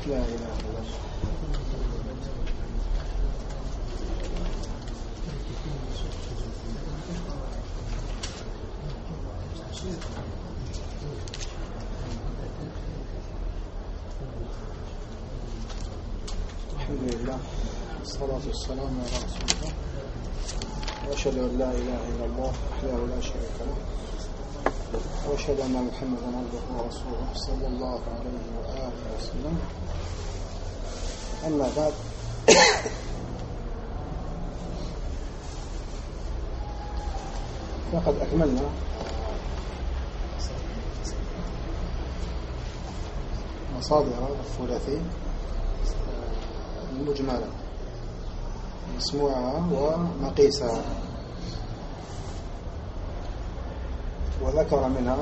لا إله إلا الله. الحمد لله والصلاة والسلام على رسول الله، وأشهد أن لا إله إلا الله وحده لا شريك له، وأشهد أن محمدا عبده ورسوله صلى الله عليه وآله وسلم. أما بعد، فقد أكملنا مصادر الثلاثي المجملة مسموعها ومقيسها، وذكر منها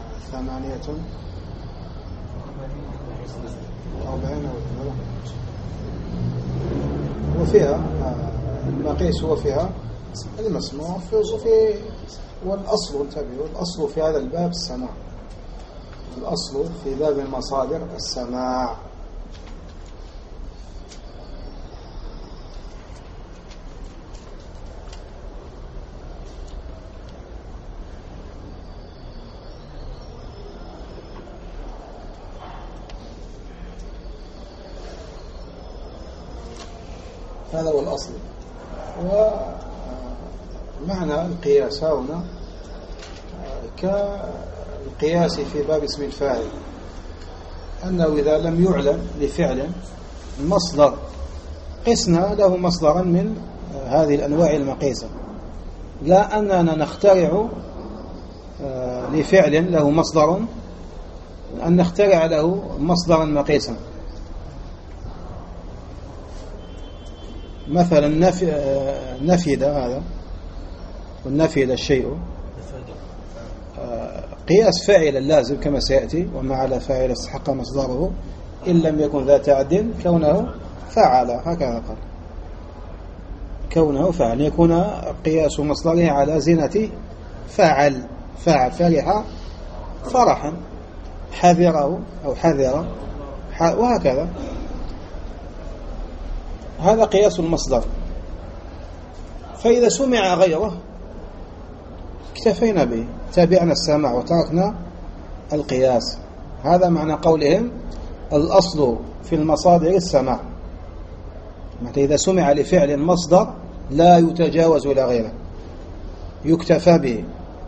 48 وفيها المقيس وفيها المسموع، والأصل انتبهوا، الأصل في هذا الباب السماع، الأصل في باب المصادر السماع. هذا هو الأصل. ومعنى القياس هنا كالقياس في باب اسم الفاعل، أنه إذا لم يعلم لفعل مصدر قسنا له مصدرا من هذه الأنواع المقيسة، لا أننا نخترع لفعل له مصدر، أن نخترع له مصدرا مقيسا. مثلا نفد هذا، والنفد الشيء قياس فاعل اللازم كما سيأتي، وما على فاعل استحق مصدره إن لم يكن ذا تعد كونه فعل، هكذا قال، كونه فعل، يكون قياس مصدره على زينة فعل، فعل فرح فرحا، حذره أو حذر، وهكذا. هذا قياس المصدر. فإذا سمع غيره اكتفينا به، تابعنا السمع وتركنا القياس. هذا معنى قولهم الأصل في المصادر السماع. إذا سمع لفعل مصدر لا يتجاوز إلى غيره، يكتفى به،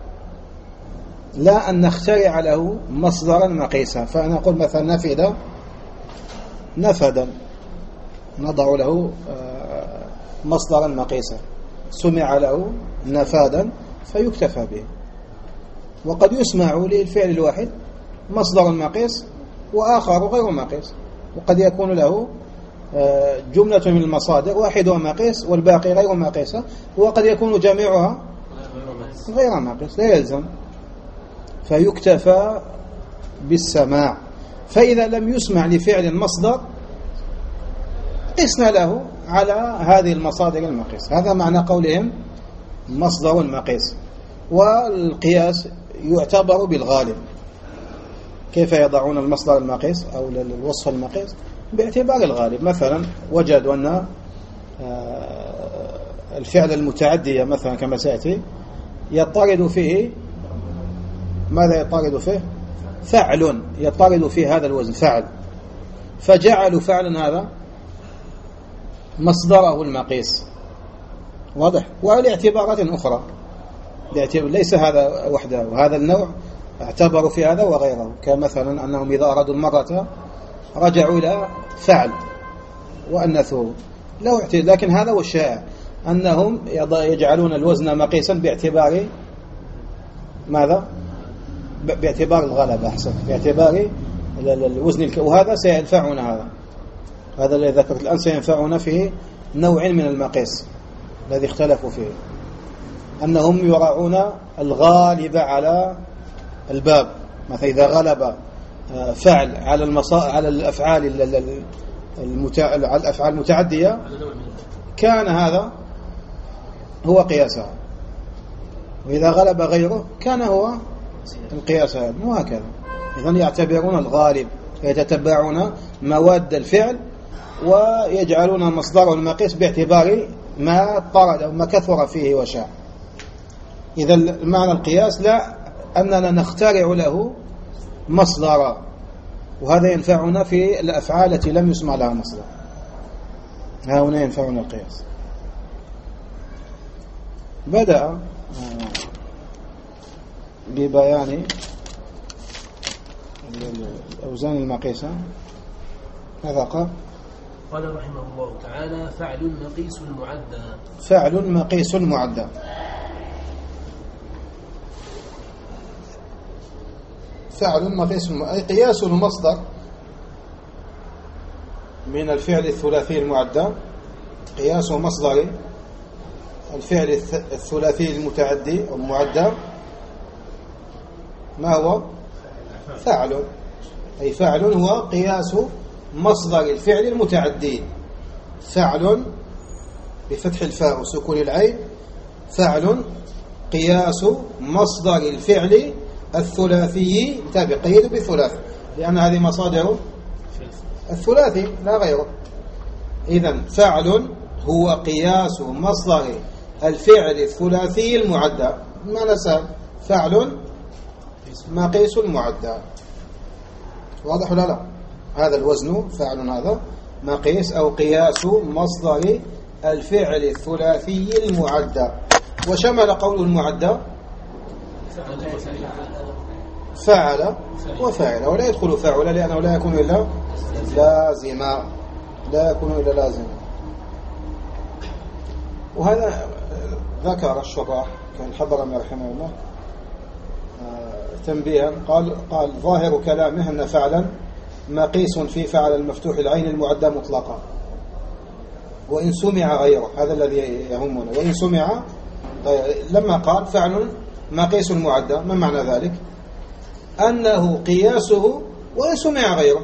لا أن نخترع له مصدرا مقيسا. فأنا أقول مثلا نفد، نفدا، نضع له مصدرا مقيسا، سمع له نفادا فيكتفى به. وقد يسمع للفعل الواحد مصدر مقيس وآخر غير مقيس، وقد يكون له جملة من المصادر واحدها مقيس والباقي غير مقيسة، وقد يكون جميعها غير مقيس، لا يلزم، فيكتفى بالسماع. فإذا لم يسمع لفعل مصدر قسنا له على هذه المصادر المقيس. هذا معنى قولهم مصدر مقيس. والقياس يعتبر بالغالب. كيف يضعون المصدر المقيس أو الوصف المقيس؟ باعتبار الغالب. مثلا وجدوا أن الفعل المتعدي مثلا كما سيأتي يطرد فيه، ماذا يطرد فيه؟ فعل، يطرد فيه هذا الوزن فعل، فجعلوا فعلا هذا مصدره المقيس. واضح؟ وعلى اعتبارات أخرى، ليس هذا وحده، وهذا النوع اعتبروا في هذا وغيره، كمثلا أنهم إذا أرادوا المرة رجعوا إلى فعل وأنثوه، لكن هذا هو الشائع، أنهم يجعلون الوزن مقيسا باعتبار ماذا؟ باعتبار الغلبة، أحسن، باعتبار الوزن، وهذا سينفعنا، هذا الذي ذكرت الآن سينفعنا في نوع من المقيس الذي اختلفوا فيه، أنهم يراعون الغالب على الباب. مثلا إذا غلب فعل على الأفعال على الأفعال المتعدية كان هذا هو قياسها، وإذا غلب غيره كان هو القياس هذا، وهكذا. إذن يعتبرون الغالب يتتبعون مواد الفعل ويجعلون مصدره المقيس باعتبار ما طرد أو ما كثر فيه وشاع. إذا معنى القياس لا أننا نخترع له مصدرا، وهذا ينفعنا في الأفعال التي لم يسمع لها مصدر. ها هنا ينفعنا القياس. بدأ ببيان الأوزان المقيسة. ماذا قال؟ قال رحمه الله تعالى: فعل مقيس معدى. فعل مقيس معدى. فعل مقيس أي قياس المصدر من الفعل الثلاثي المعدى. قياس مصدر الفعل الثلاثي المتعدي أو المعدى ما هو؟ فعل. أي فعل هو قياس مصدر الفعل المتعدي. فعل بفتح الفاء وسكون العين. فعل قياس مصدر الفعل الثلاثي. تابع قيد بالثلاث لأن هذه مصادر الثلاثي لا غيره. إذن فعل هو قياس مصدر الفعل الثلاثي المعدى. ما نسأل فعل مقيس معدى. واضح ولا لا؟ هذا الوزن فعل هذا مقيس أو قياس مصدر الفعل الثلاثي المعدى. وشمل قول المعدى فعل وفاعل، ولا يدخل فاعل لأنه لا يكون إلا لازما. لا يكون إلا لازما. وهذا ذكر الشراح كالحضرمي رحمه الله تنبيها. قال ظاهر كلامه أن فعلا مقيس في فعل المفتوح العين المعدى مطلقا وإن سمع غيره. هذا الذي يهمنا. وإن سمع لما قال فعل مقيس معدى ما معنى ذلك؟ أنه قياسه وإن سمع غيره.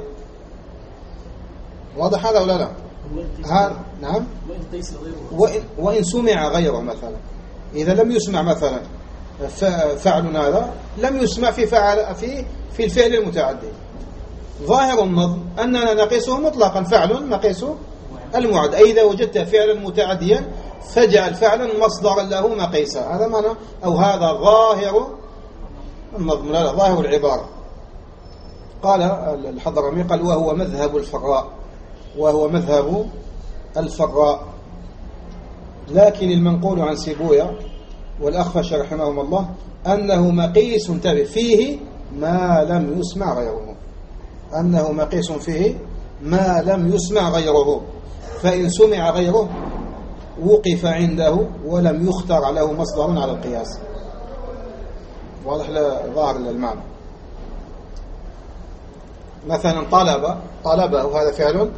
واضح هذا ولا لا؟ نعم. وإن سمع غيره مثلا. إذا لم يسمع مثلا فعل هذا لم يسمع في الفعل المتعدي. ظاهر النظم أننا نقيسه مطلقا فعل مقيس المعد. أي إذا وجدت فعلا متعديا فاجعل فعلا مصدرا له مقيسا. هذا معنى أو هذا ظاهر النظم لا ظاهر العبارة. قال الحضرمي قال وهو مذهب الفراء. وهو مذهب الفراء. لكن المنقول عن سيبويا والأخفش رحمهم الله أنه مقيس فيه ما لم يسمع غيره. أنه مقيس فيه ما لم يسمع غيره. فإن سمع غيره وقف عنده ولم يختار له مصدر على القياس. واضح ظاهر المعنى. مثلا طلبه هذا فعل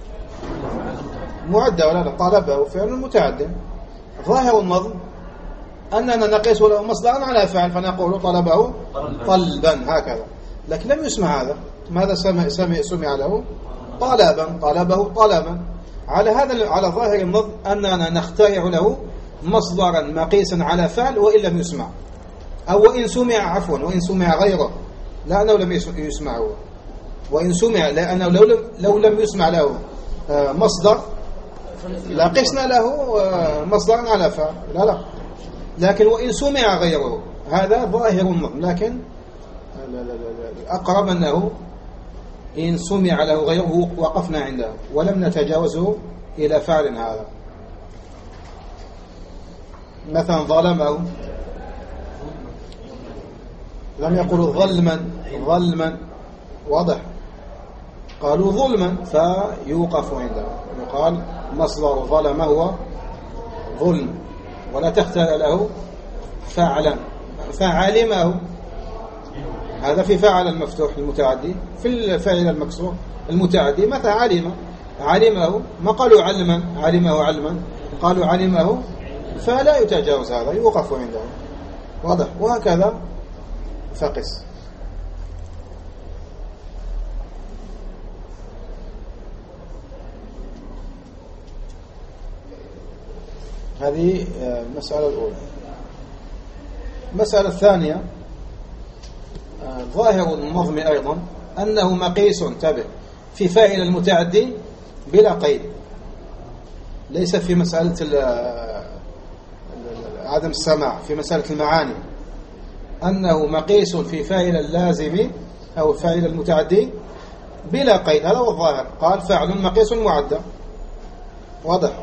معدى ولا لا؟ طلبه فعل متعدى. ظاهر النظم أننا نقيس له مصدرا على فعل فنقول طلبه طلبا هكذا. لكن لم يسمع هذا. ماذا سمع له؟ طلبه طلبا. على ظاهر النظم أننا نخترع له مصدرا مقيسا على فعل وإن لم يسمع أو وإن سمع غيره لأنه لم يسمعه. وإن سمع لأنه لو لم يسمع له مصدر لقسنا له مصدرا على فعل لا. لكن وإن سمع غيره هذا ظاهر النظم. لكن الأقرب أنه إن سمع له غيره وقفنا عنده ولم نتجاوزه إلى فعل هذا. مثلا ظلمه لم يقولوا ظلما واضح. قالوا ظلما فيوقف عنده. يقال مصدر ظلم هو ظلم ولا تختار له فعلا. فعلمه هذا في فعل المفتوح المتعدي. في الفاعل المكسور المتعدي مثلا علمه ما قالوا علما قالوا علمه فلا يتجاوز هذا يوقف عنده. واضح. وهكذا فقس. هذه المسألة الأولى. المسألة الثانية ظاهر النظم أيضا أنه مقيس انتبه في فاعل المتعدي بلا قيد، ليس في مسألة عدم السماع، في مسألة المعاني، أنه مقيس في فاعل اللازم أو فاعل المتعدي بلا قيد. هذا هو الظاهر. قال فاعل مقيس معدى، واضح،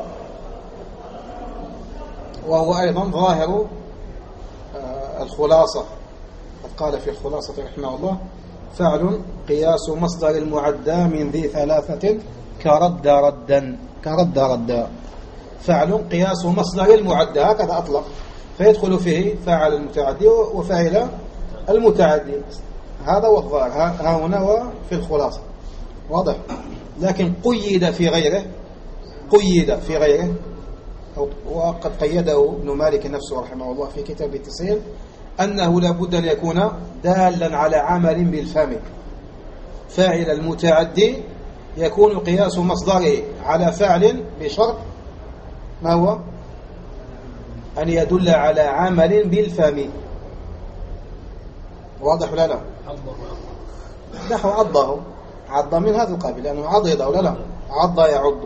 وهو أيضا ظاهر الخلاصة. قد قال في الخلاصة رحمه الله فعل قياس مصدر المعدى من ذي ثلاثة كرد ردا. كرد ردا فعل قياس مصدر المعدى، هكذا أطلق، فيدخل فيه فاعل المتعدي وفاعل المتعدي. هذا هو الظاهر ها هنا وفي الخلاصة، واضح. لكن قيد في غيره، قيد في غيره، وقد قيده ابن مالك نفسه رحمه الله في كتاب التسهيل، أنه لابد أن يكون دالا على عمل بالفم. فاعل المتعدي يكون قياس مصدره على فعل بشرط، ما هو؟ أن يدل على عمل بالفم. واضح ولا لا؟ نحو عضه، عض من هذا القبيل لأنه عضد ولا لا؟ عض يعض.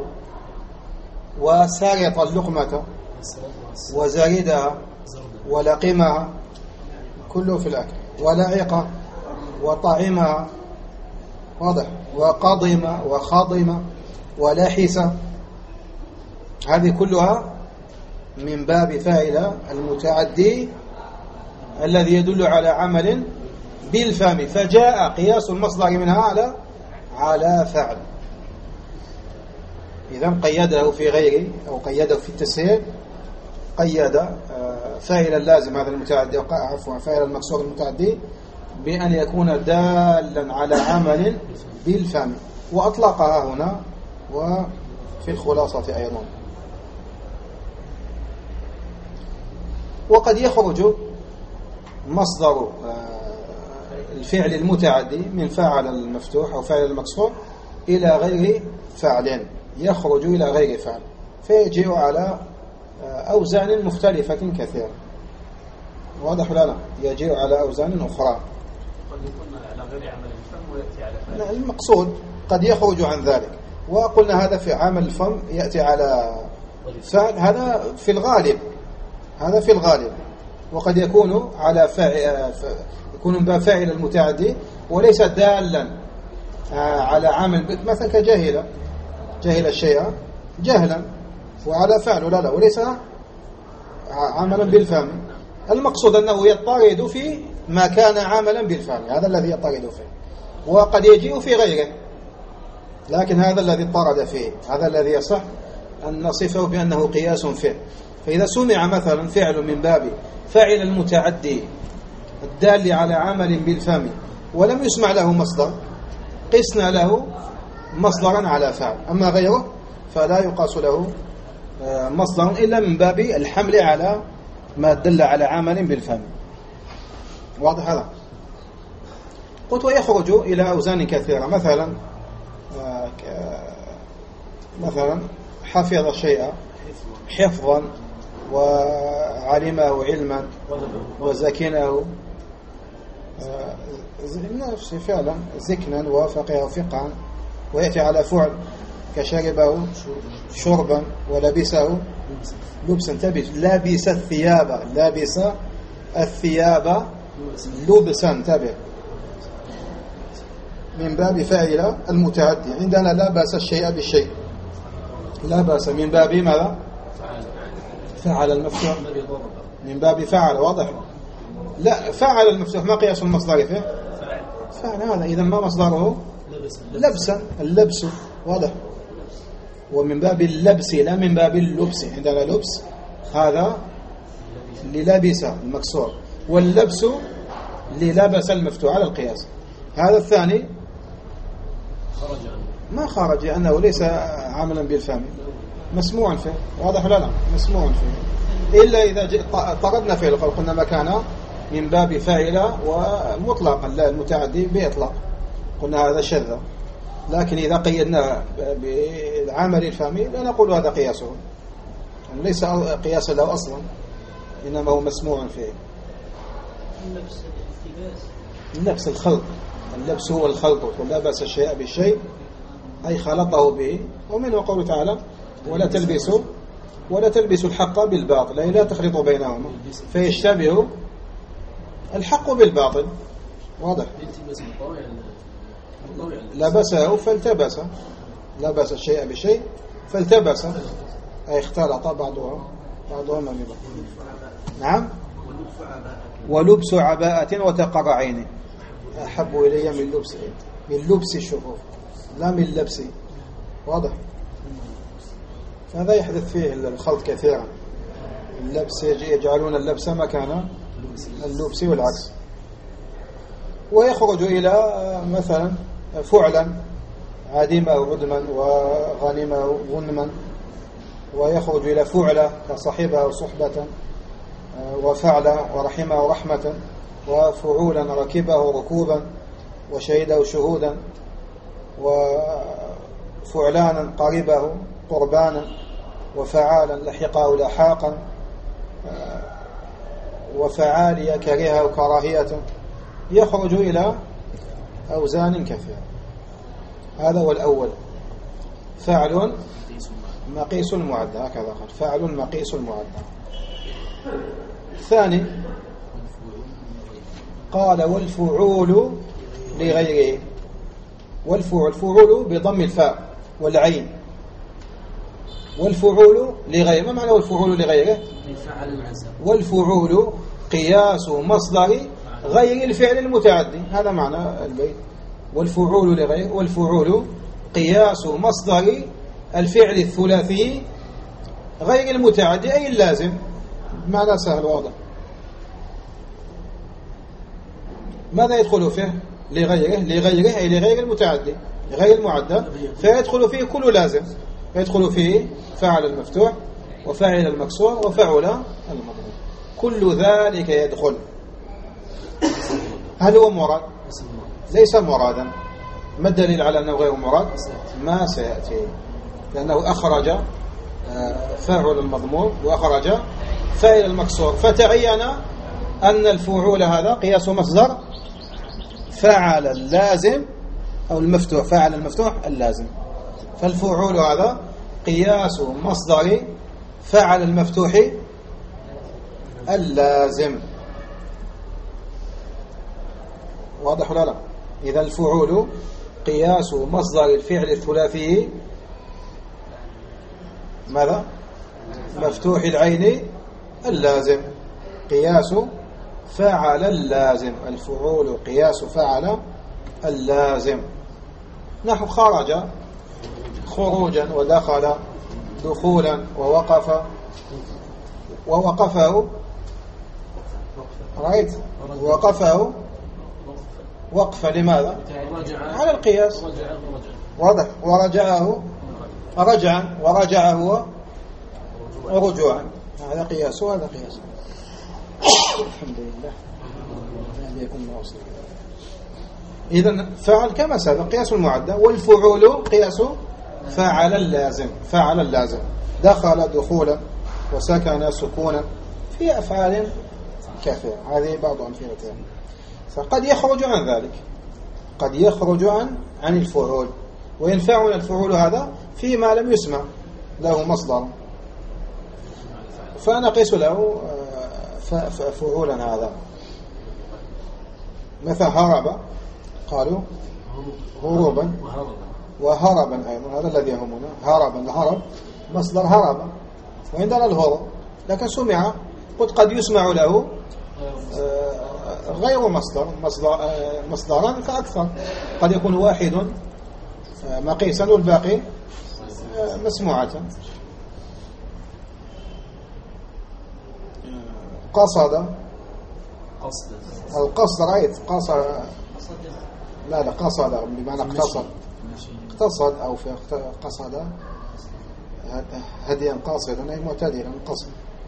وسارط اللقمة وزردها ولقمها، كله في الأكل. ولعق وطعمها، واضح. وقضم وخضم ولحس، هذه كلها من باب فاعل المتعدي الذي يدل على عمل بالفم، فجاء قياس المصدر منها على فعل. إذا قيده في غيره أو قيده في التسهيل، قيد فاعل اللازم هذا المتعدي، عفوا فاعل المكسور المتعدي، بأن يكون دالا على عمل بالفم، وأطلقها هنا وفي الخلاصة أيضا. وقد يخرج مصدر الفعل المتعدي من فاعل المفتوح أو فاعل المكسور إلى غير فعل، يخرج إلى غير فعل، فيجيء على أوزان مختلفة كثيرة. واضح ولا لا؟ يجيء على أوزان أخرى. قد يكون على غير عمل الفم ويأتي على فعل. المقصود قد يخرج عن ذلك. وقلنا هذا في عمل الفم يأتي على فعل، هذا في الغالب، هذا في الغالب. وقد يكون على يكون من باب فاعل المتعدي وليس دالا على عمل، مثلا كجاهل، جهل الشيء جهلا وعلى فعل لا لا، وليس عملا بالفهم. المقصود أنه يضطرد في ما كان عملا بالفهم، هذا الذي يضطرد فيه. وقد يجيء في غيره، لكن هذا الذي اضطرد فيه، هذا الذي يصح أن نصفه بأنه قياس فيه. فإذا سمع مثلا فعل من باب فاعل المتعدي الدال على عمل بالفم ولم يسمع له مصدر، قسنا له مصدرا على فعل. أما غيره فلا يقاس له مصدر إلا من باب الحمل على ما دل على عمل بالفم. واضح هذا؟ قلت ويخرج إلى أوزان كثيرة. مثلا حفظ الشيء حفظا، وعلمه علما، وزكنه نفس فعلا زكنا، وفقه فقعا. ويأتي على فعل كشربه شربا، ولبسه لبسا. انتبه، لابس الثياب، لابس الثياب لبسا، انتبه، من باب فاعل المتعدي. عندنا لا باس الشيء بالشيء، لا باس من باب ماذا؟ فعل المفتوح، من باب فعل. واضح؟ لا، فعل المفتوح ما قياس المصدر فيه؟ فعل. هذا إذا ما مصدره؟ لبسا، اللبس. واضح؟ ومن باب اللبس لا من باب اللبس. عندنا لبس هذا للبس المكسور، واللبس للبس المفتوح على القياس. هذا الثاني ما خرج لأنه ليس عملا بالفهم، مسموع فيه. واضح ولا لا؟ مسموع فيه، إلا إذا طردنا فيه قلنا ما كان من باب فاعل ومطلقا لا المتعدي بإطلاق، قلنا هذا شذ. لكن إذا قيدنا بالعمل الفهمي لا نقول هذا قياسه، يعني ليس قياسا له أصلا، إنما هو مسموع فيه. اللبس اللبس الخلط، اللبس هو الخلط، ولبس الشيء بالشيء أي خلطه به. ومنه قوله تعالى ولا تلبسوا الحق بالباطل، أي لا تخلطوا بينهما فيشتبه الحق بالباطل. واضح؟ لبسه فالتبس، لبس الشيء بالشيء فالتبس أي اختلط بعضهما ببعض. نعم. ولبس عباءة وتقر عينه أحب إلي من لبس الشفوف لا من لبسي. واضح؟ فهذا يحدث فيه الخلط كثيرا. اللبس يجعلون اللبس مكان اللبس والعكس. ويخرج إلى مثلا فعلا عدمه عدما وغنمه غنما، ويخرج إلى فعلة كصحبه صحبة، وفعل ورحمه رحمة، وفعولا ركبه ركوبا وشهده شهودا، وفعلانا قربه قربانا، وفعالا لحقه لحاقا، وفعاليا كرهه كراهية. يخرج إلى أوزان كثيرة. هذا هو الأول، فعل مقيس المعدة، هكذا قال فعل مقيس المعدة. الثاني قال والفعول لغيره. والفعول بضم الفاء والعين. والفعول لغيره، ما معنى والفعول لغيره؟ والفعول قياس مصدر غير الفعل المتعدي، هذا معنى البيت. والفعول لغيره، والفعول قياس مصدر الفعل الثلاثي غير المتعدي أي اللازم. معنى سهل واضح. ماذا يدخل فيه؟ لغيره أي لغير المتعدي غير المعدى، فيدخل فيه كل لازم. يدخل فيه فعل المفتوح وفاعل المكسور وفعل المضموم، كل ذلك يدخل. هل هو مراد؟ ليس مرادا. ما الدليل على أنه غير مراد؟ ما سيأتي، لأنه أخرج فاعل المضموم وأخرج فاعل المكسور، فتعين أن الفعول هذا قياس مصدر فعل اللازم أو المفتوح، فعل المفتوح اللازم. فالفعول هذا قياس مصدر فعل المفتوح اللازم. واضح ولا لا؟ إذا الفعول قياس مصدر الفعل الثلاثي ماذا؟ مفتوح العين اللازم، قياس فعل اللازم. الفعول قياس فعل اللازم. نحو خرج خروجا، ودخل دخولا، ووقف ووقفه. رأيت؟ وقفه وقفة لماذا؟ على القياس. واضح؟ ورجعه رجعا، ورجعه رجوعا. هذا قياس وهذا قياس. الحمد لله. إذن فعل كما سبق قياس المعدة، والفعول قياس فعل اللازم. فعل اللازم دخل دخولا وسكن سكونا، في أفعال كثيرة. هذه بعض أمثلتها. فقد يخرج عن ذلك، قد يخرج عن الفعول، وينفعنا الفعول هذا فيما لم يسمع له مصدر، فنقيس له فعولا هذا. مثل هرب، قالوا هروبا وهربا أيضا، هذا الذي يهمنا. هربا، الهرب مصدر هرب، وعندنا الهروب، لكن سمع. قد يسمع له غير مصدرا فأكثر. قد يكون واحد مقيسا والباقي مسموعة. قصد، القصد رأيت قصد، لا قصد بمعنى اقتصد أو في قصد هديا قاصدا أي معتدلا قصد.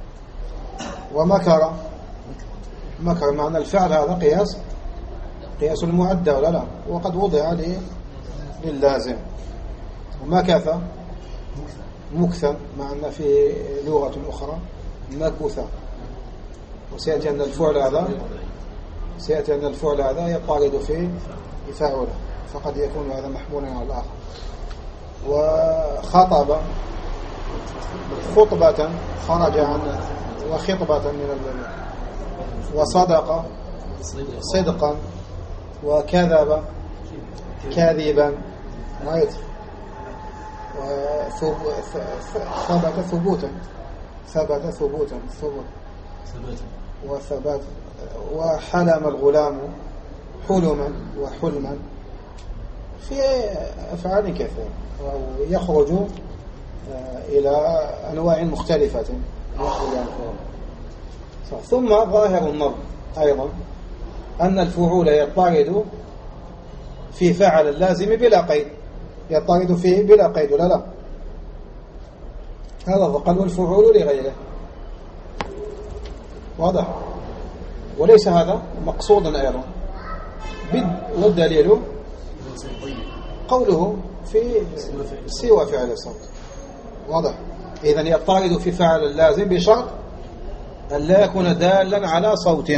ومكر، مكر معنى الفعل هذا قياس المعدة ولا لا، وقد وضع للازم. ومكث مكثا، مع أن في لغة أخرى مكث، وسيأتي أن الفعل هذا سيأتي أن الفعل هذا يطارد في فاعله، فقد يكون هذا محمولا على الآخر. وخطب خطبة خرج عن، وخطبة من وصدق صدقا، وكذب كاذبا، رأيت، ثبت ثبوتا، ثبت ثبوتا وثبات، وحلم الغلام حلما وحلما، في أفعال كثيرة، ويخرج إلى أنواع مختلفة. ثم ظاهر النظم أيضا أن الفعول يطارد في فعل اللازم بلا قيد، يطارد فيه بلا قيد، لا لا، هذا قلب الفعول لغيره، واضح، وليس هذا مقصودا أيضا. والدليل قوله في سوى فعل الصوت، واضح. إذن يطارد في فعل اللازم بشرط أن لا يكون دالا على صوت،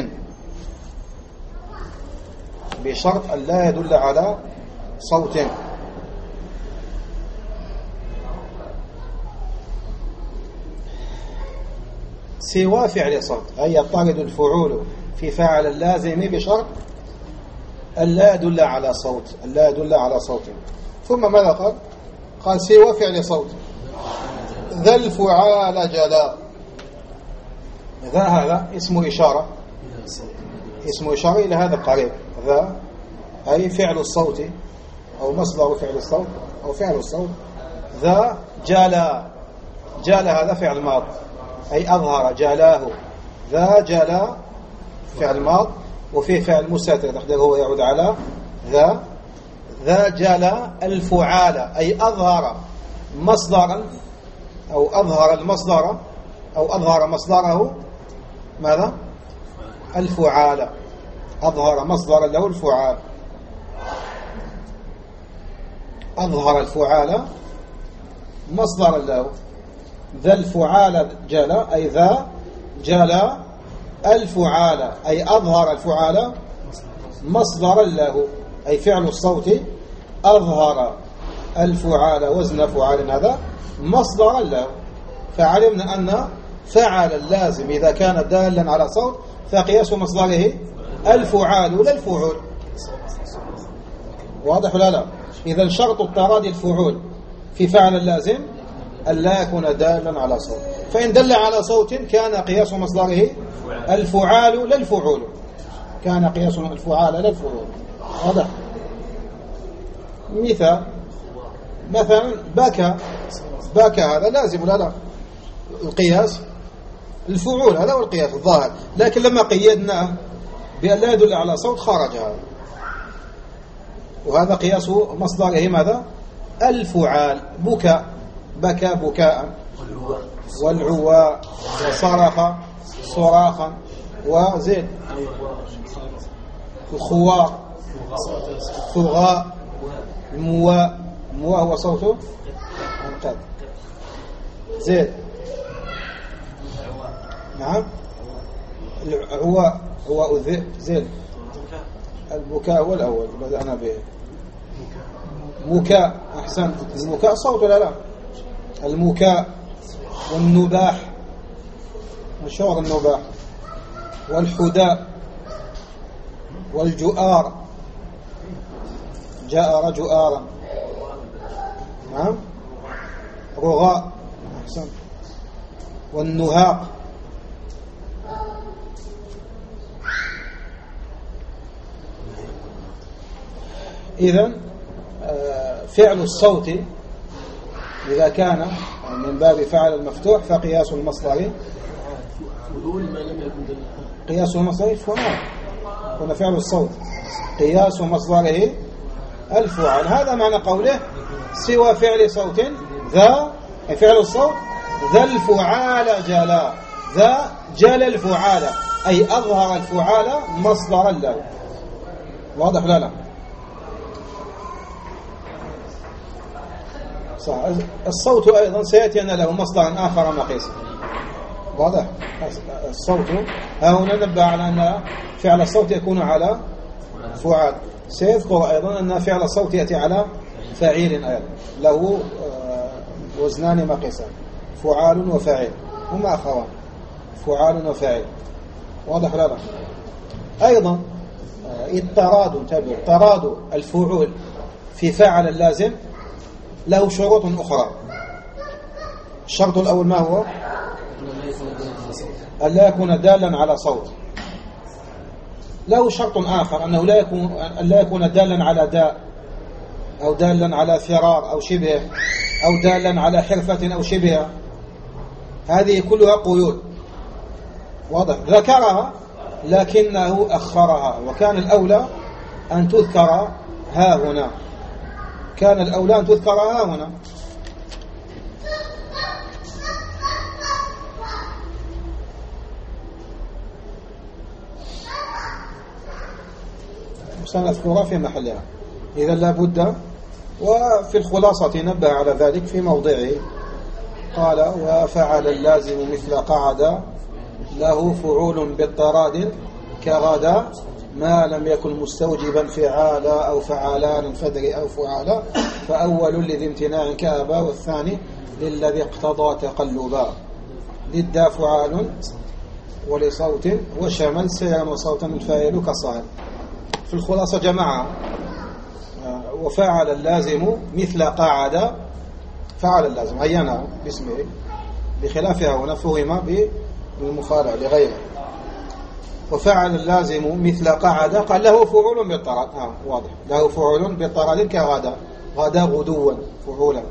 بشرط أن لا يدل على صوت. سوى فعل صوت، أي يطارد الفعول في فعل اللازم بشرط أن لا يدل على صوت، أن لا يدل على صوت. ثم ماذا قال؟ قال سوى فعل صوت، ذا الفعال جلا. ذا هذا اسم إشارة، اسم إشارة إلى هذا القريب. ذا أي فعل الصوت أو مصدر فعل الصوت أو فعل الصوت. ذا جلا، جلا هذا فعل ماض أي أظهر، جلاه. ذا جلا فعل ماض وفيه فعل مستتر تقديره هو يعود على ذا. ذا جلا الفعال أي أظهر مصدرا، أو أظهر المصدر، أو أظهر مصدره. ماذا؟ الفعال، أظهر مصدرا له الفعال، أظهر الفعال مصدرا له. ذا الفعال جلا أي ذا جلا الفعال أي أظهر الفعال مصدرا له، أي فعل الصوت أظهر الفعال وزن فعال هذا مصدرا له. فعلمنا أن فعل اللازم إذا كان دالا على صوت فقياس مصدره الفعال لا الفعول، واضح ولا لا؟ إذا شرط اضطراد الفعول في فعل اللازم أن لا يكون دالا على صوت، فإن دل على صوت كان قياس مصدره الفعال لا الفعول، كان قياس الفعال لا الفعول، واضح. مثال مثلا بكى، بكى هذا لازم لا لا القياس الفعول، هذا هو القياس الظاهر، لكن لما قيدناه بأن لا يدل على صوت خرج هذا، وهذا قياس مصدره ماذا؟ الفعال. بكى، بكى بكاء، والعواء، وصرخ صراخا، وزيد الخواء، ثغاء، المواء، المواء هو صوته القاد، زيد نعم العواء هو الذئب، زيد البكاء هو الأول بدأنا به. مكاء، أحسنت، المكاء صوت ولا لا؟ المكاء، والنباح، مشهور النباح، والحداء، والجؤار، جاء رجؤارا، نعم، رغاء، أحسنت، والنهاق. إذن فعل الصوت إذا كان من باب فعل المفتوح فقياس المصدر، قياس المصدر فما كنا فعل الصوت قياس مصدره الفعل. هذا معنى قوله سوى فعل صوت ذا، فعل الصوت ذا الفعال جلا، ذا جل الفعال أي أظهر الفعال مصدرا له، واضح لا لا؟ صح. الصوت أيضا سيأتي أن له مصدر آخر مقيس، واضح. الصوت هنا نبه على أن فعل الصوت يكون على فعال. سيذكر أيضا أن فعل الصوت يأتي على فعيل أيضا له وزنان مقيسان، فعال وفاعل، هما أخوان، فعال وفاعل. واضح لا؟ أيضا التراد، انتبه، تراد الفعول في فاعل اللازم له شروط أخرى. الشرط الأول ما هو؟ أن لا يكون دالا على صوت. له شرط آخر أنه لا يكون دالا على داء، أو دالا على فرار أو شبه، أو دالا على حرفة أو شبه. هذه كلها قيود. واضح؟ ذكرها لكنه أخرها، وكان الأولى أن تذكر ها هنا، كان الأولى أن تذكر ها هنا. سنذكرها في محلها إذا لابد. وفي الخلاصة نبه على ذلك في موضعه، قال: وفعل اللازم مثل قعد له فعول بالطراد كغدا ما لم يكن مستوجبا فعالا أو فعالان فدر أو فعالا، فأول لذي امتناع كأبا، والثاني للذي اقتضى تقلبا، للدا فعال ولصوت وشمل سيرا وصوتا الفاعل كصاهر. في الخلاصة جماعة: وفعل اللازم مثل قعد، فعل اللازم عينه باسمه، بخلافها هنا فهم بالمخالع لغيره. وفعل اللازم مثل قعد قال له فعول بالطراد، واضح، له فعول بالطراد كغدا، غدا غدوا فعولا،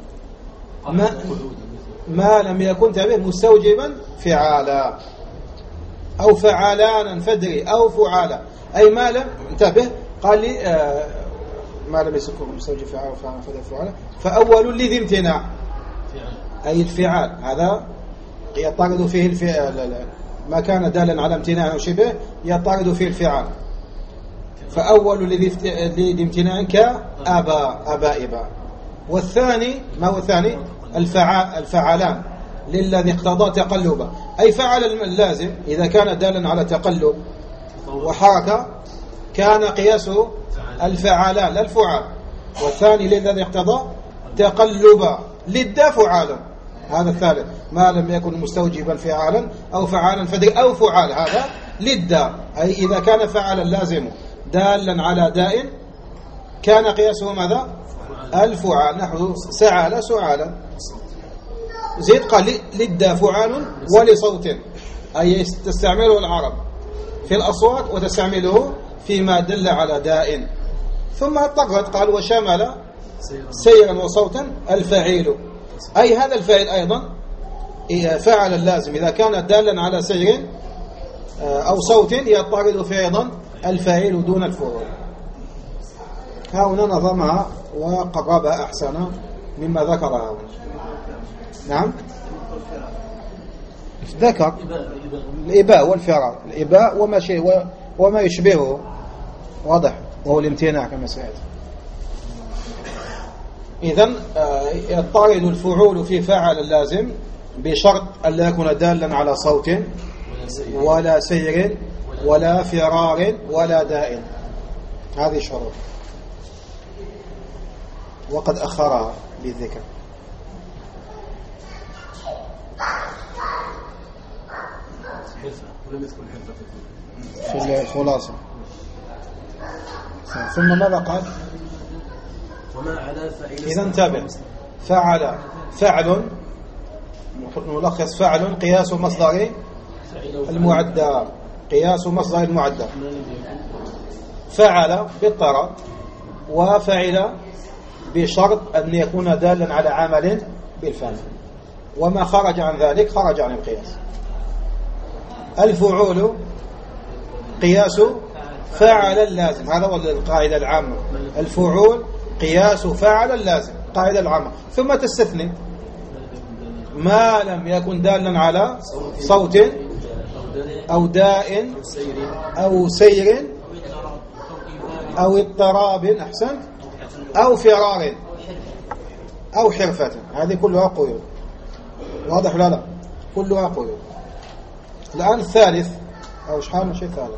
ما لم يكن تبه مستوجبا فعالا أو فعالانا فدري أو فعالا، أي ما لم انتبه، قال لي ما لم يكن مستوجب فعالا فدري فعالا، فأول لذي امتناع أي الفعال، هذا يطرد فيه الفعل، ما كان دالا على امتناع وشبه يطرد فيه الفعال. فأول لذي امتناع كأبا، أبائبا. والثاني ما هو الثاني؟ الفعالان للذي اقتضى تقلبا، أي فعل اللازم إذا كان دالا على تقلب وحركة كان قياسه الفعالان لا الفعال. والثاني للذي اقتضى تقلبا، للدا فعالا، هذا الثالث، ما لم يكن مستوجبا فعالا أو فعالا فدري أو فعال، هذا للدا، أي إذا كان فعل اللازم دالا على داء كان قياسه ماذا؟ الفعال، نحو سعال سعالا. زيد قال للدا فعال ولصوت، أي تستعمله العرب في الأصوات وتستعمله فيما دل على داء. ثم اطلقت قال وشمل سيرا وصوتا الفعيل، أي هذا الفعل أيضا فعل اللازم إذا كان دالا على سير أو صوت يطرد فيه أيضا الفاعل دون الفعول. هنا نظمها وقربها أحسن مما ذكرها هنا. نعم، ذكر الإباء والفرار، الإباء وما يشبهه، واضح، وهو الامتناع كما سيأتي. إذن يطرد الفعول في فعل اللازم بشرط أن لا يكون دالا على صوت ولا سير ولا فرار ولا داء، هذه شروط وقد أخرها بالذكر. في الخلاصة. ثم ماذا قال؟ إذا انتبه، فعل نلخص فعل قياس مصدر المعدى، قياس مصدر المعدى، فعل بالطرد وفعل بشرط أن يكون دالا على عمل بالفعل، وما خرج عن ذلك خرج عن القياس. الفعول قياس فعل اللازم، هذا هو القاعدة العامة، الفعول قياس فعل اللازم، قاعدة العامة. ثم تستثني ما لم يكن دالا على صوت أو داء أو سير أو اضطراب، أحسن، أو فرار أو حرفة، هذه كلها قيود، واضح ولا لا؟ كلها قيود. الآن الثالث أو شحال شيء ثالث.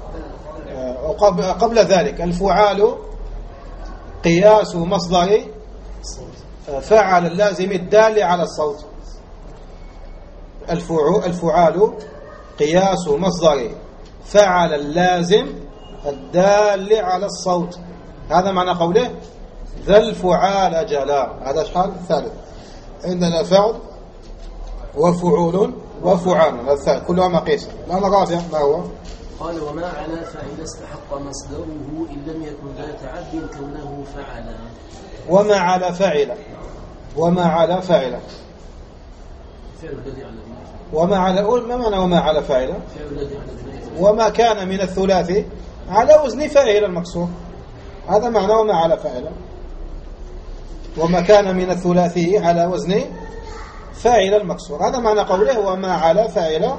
قبل ذلك الفعال قياس مصدر فعل اللازم الدال على الصوت. الفعال قياس مصدر فعل اللازم الدال على الصوت. هذا معنى قوله ذا الفعال جلا. هذا شحال الثالث. عندنا فعل وفعول وفعال، الثالث كلها مقيسة. الآن الرابع ما هو؟ قال وما على فعل استحق مصدره إن لم يكن ذا تعد كونه فعلا. وما على فعل، وما على فعل، فعل الذي على وما على، ما معنى وما على فعل؟ فعل الذي على وما كان من الثلاثي على وزن فاعل المكسور. هذا معنى وما على فعل. وما كان من الثلاثي على وزن فاعل المكسور، هذا معنى قوله وما على فاعل.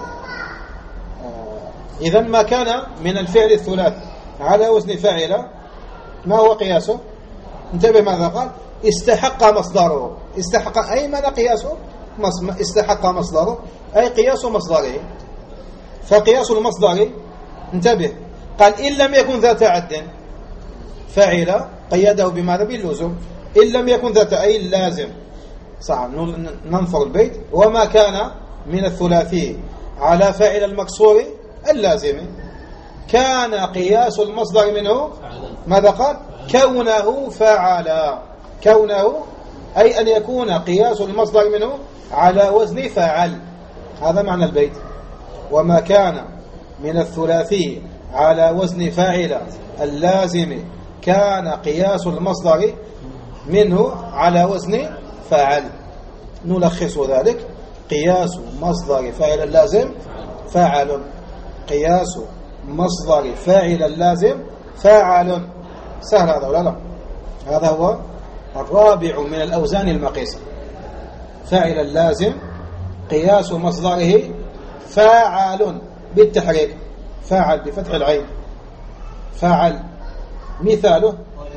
إذن ما كان من الفعل الثلاثي على وزن فاعل ما هو قياسه؟ انتبه ماذا قال؟ استحق مصدره. استحق أي ماذا قياسه؟ استحق مصدره أي قياس مصدره. فقياس المصدر انتبه قال إن لم يكن ذا تعد فاعل قيده بماذا؟ باللزوم. إن لم يكن ذات أي اللازم. صح. ننظر البيت وما كان من الثلاثي على فاعل المكسور اللازم كان قياس المصدر منه ماذا قال؟ كونه فعلا. كونه أي أن يكون قياس المصدر منه على وزن فعل. هذا معنى البيت. وما كان من الثلاثي على وزن فاعل اللازم كان قياس المصدر منه على وزن فاعل. نلخص ذلك: قياس مصدر فاعل اللازم فاعل. قياس مصدر فاعل اللازم فاعل. سهل هذا ولا لا؟ هذا هو الرابع من الأوزان المقيسة. فاعل اللازم قياس مصدره فاعل بالتحريك. فاعل بفتح العين. فاعل مثاله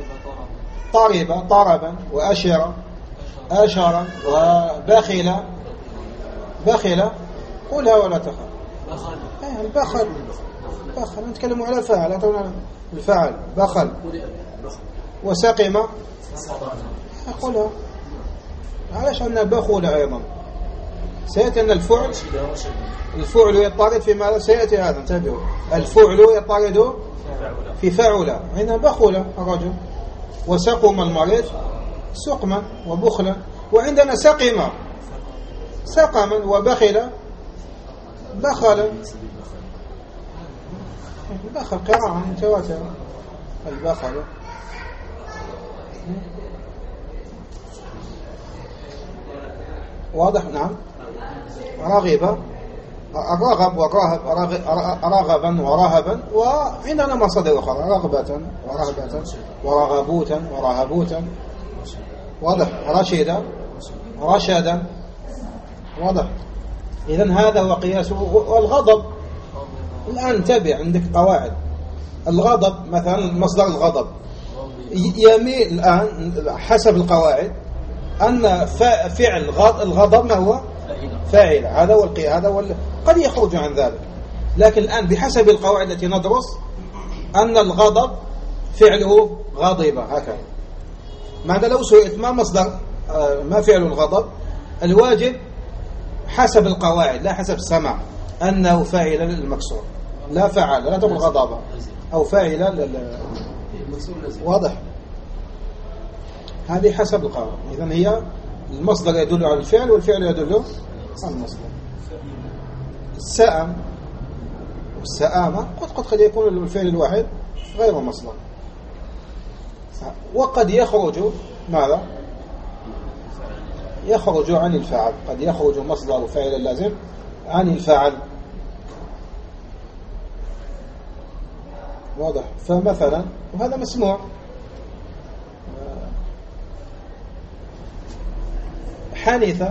طرب طربا، وأشر أشرا، وبخل بخل. قولها ولا تخاف. البخل بخل. نتكلم على فاعل الفاعل بخل. وسقم قولها. علاش عندنا بخل أيضا؟ سيأتي أن الفعل يطارد في ماذا؟ سيأتي هذا. انتبهوا، الفعل يطارد في فعل. عندنا بخل الرجل، وسقم المريض سقما وبخلا. وعندنا سقم سقما، وبخل بخلا. البخل قراءة متواترة. البخل واضح. نعم. رغب الرغب والرهب، رغبا ورهبا. وعندنا مصادر أخرى: رغبة ورهبة ورغبوتا ورهبوتا. واضح. رشدا رشدا. واضح. إذن هذا هو قياسه. والغضب الآن تبع عندك قواعد. الغضب مثلا مصدر الغضب يميل الآن حسب القواعد أن فعل الغضب ما هو؟ فاعل. هذا هو هذا قد يخرج عن ذلك، لكن الآن بحسب القواعد التي ندرس أن الغضب فعله غضب. هكذا. معنى لو سئلت ما مصدر ما فعل الغضب، الواجب حسب القواعد لا حسب السمع أنه فاعل للمكسور، لا فعل. لا تقول غضب أو فاعل واضح. هذه حسب القواعد. إذن هي المصدر يدل على الفعل والفعل يدل على المصدر. السأم والسآمة قد يكون الفعل الواحد غير مصدر، وقد يخرج ماذا؟ يخرج عن الفعل. قد يخرج مصدر فعل اللازم عن الفعل. واضح. فمثلا وهذا مسموع: حنث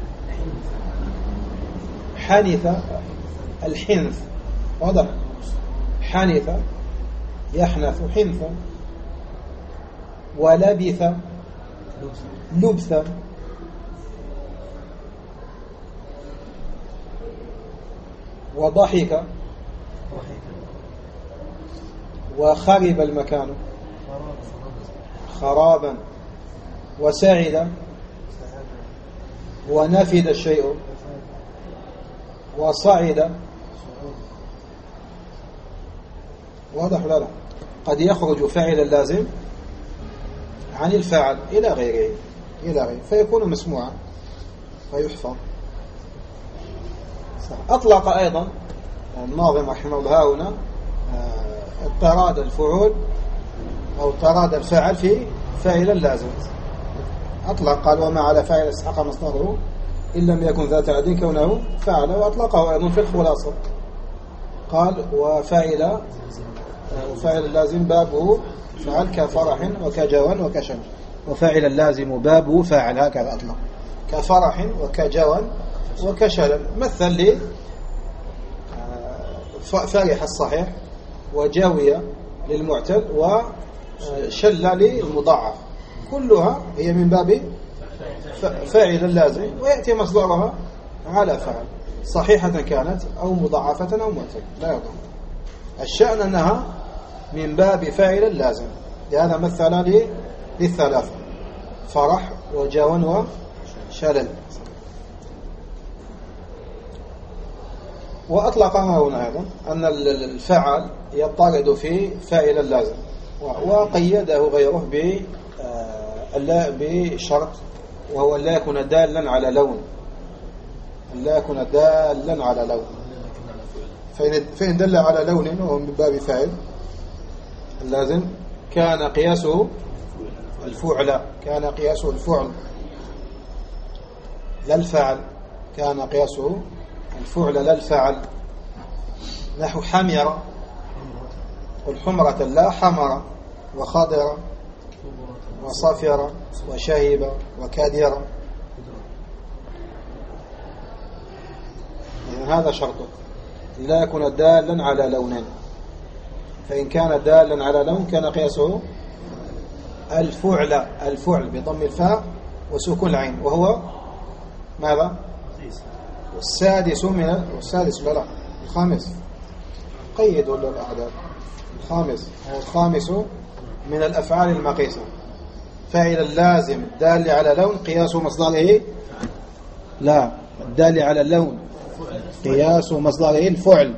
حنث الحنث. واضح. حنث يحنث حنثا. ولبث لبثا. وضحك وخرب المكان خرابا، وسعد ونفد الشيء، وصعد. واضح ولا لا؟ قد يخرج فاعل اللازم عن الفاعل إلى غيره فيكون مسموعا فيحفظ. أطلق أيضا الناظم رحمه الله هنا اضطراد الفعول أو اضطراد الفاعل في فاعل اللازم. أطلق قال وما على فاعل استحق مصدره إن لم يكن ذا تعد كونه فعل. وأطلقه أيضا في الخلاصة قال وفاعل اللازم بابه فعل كفرح وكجوان وكشل. وفاعل اللازم بابه فاعل، هكذا أطلق، كفرح وكجوان وكشل. مثل لي فرح الصحيح، وجاوية للمعتل، وشل للمضاعف، كلها هي من باب فاعل اللازم، ويأتي مصدرها على فعل، صحيحة كانت أو مضاعفة أو معتل، لا يضر. الشأن أنها من باب فاعل اللازم. لهذا مثل للثلاثة: فرح وجوان وشلل. وأطلقها هنا أيضا أن الفعل يضطرد في فاعل اللازم، وقيده غيره بشرط، وهو لا يكون دالا على لون. فإن دل على لون وهو من باب فاعل اللازم كان قياسه الفعل لا الفعل. كان قياسه الفعل لا الفعل. نحو حمر، قل حمرة لا حمر، وخضر وصفر وشهب وكادر. هذا شرطه، لا يكون دالا على لون. فإن كان دالا على لون كان قياسه الفعل بضم الفاء وسكون العين، وهو ماذا؟ الخامس. قيدوا للأعداد. الخامس من الأفعال المقيسة. فاعل اللازم الدال على لون قياس مصدره لا الدال على اللون قياس مصدره الفعل.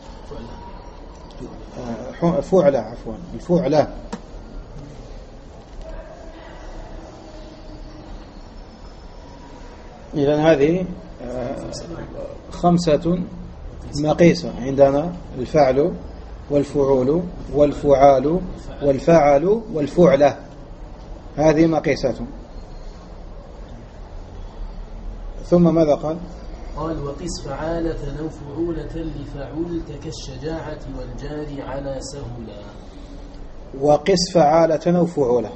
الفعلة. إذن هذه 5 مقيسة عندنا: الفعل والفعول والفعال والفعل والفعلة. هذه مقيسة. ثم ماذا قال؟ قال وقس فعالة أو فعولة لفعلت كالشجاعة والجار على سهلا. وقس فعالة أو فعولة.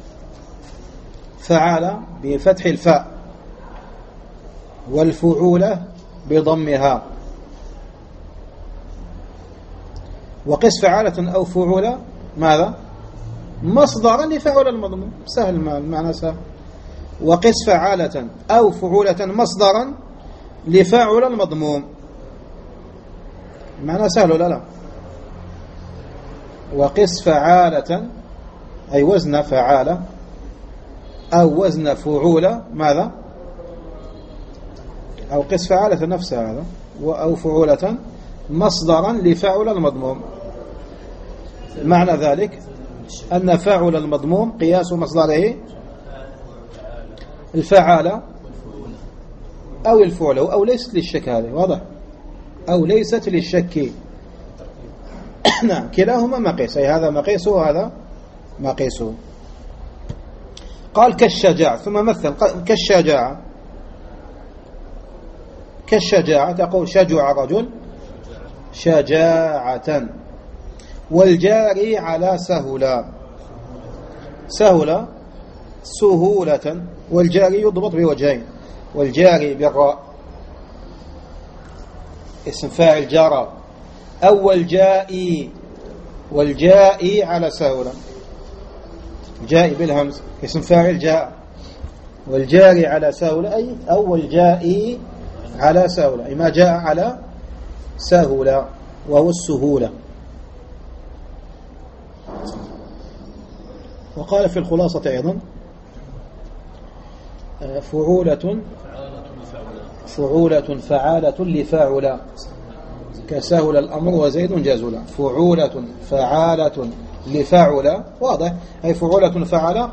فعالة بفتح الفاء، والفعولة بضمها. وقس فعالة أو فعولة ماذا؟ مصدرا لفعل المضموم. سهل، المعنى سهل. وقس فعالة أو فعولة مصدرا لفعل المضموم. معنى سهل ولا لا؟ وقس فعالة أي وزن فعالة أو وزن فعولة ماذا؟ أو قس فعالة نفسها هذا، أو فعولة مصدرا لفعل المضموم. معنى ذلك أن فاعل المضموم قياس مصدره الفعالة أو الفعل، أو ليست للشك. هذه واضح، أو ليست للشك. نعم، كلاهما مقيس، أي هذا مقيسه وهذا مقيسه. قال كالشجاعة، ثم مثل كالشجاعة تقول شجع رجل شجاعة. والجاري على سهولة سهولة. والجاري يضبط بوجهين: والجاري بالراء اسم فاعل جرى، أو والجائي على سهولة. الجائي بالهمز اسم فاعل جاء. والجاري على سهولة أي أو والجائي على سهولة، أي ما جاء على سهولة. وهو السهولة. وقال في الخلاصة أيضا فعولة فعالة لفاعل كسهل الأمر وزيد جزل. فعولة فعالة لفاعل، واضح، أي فعولة فعل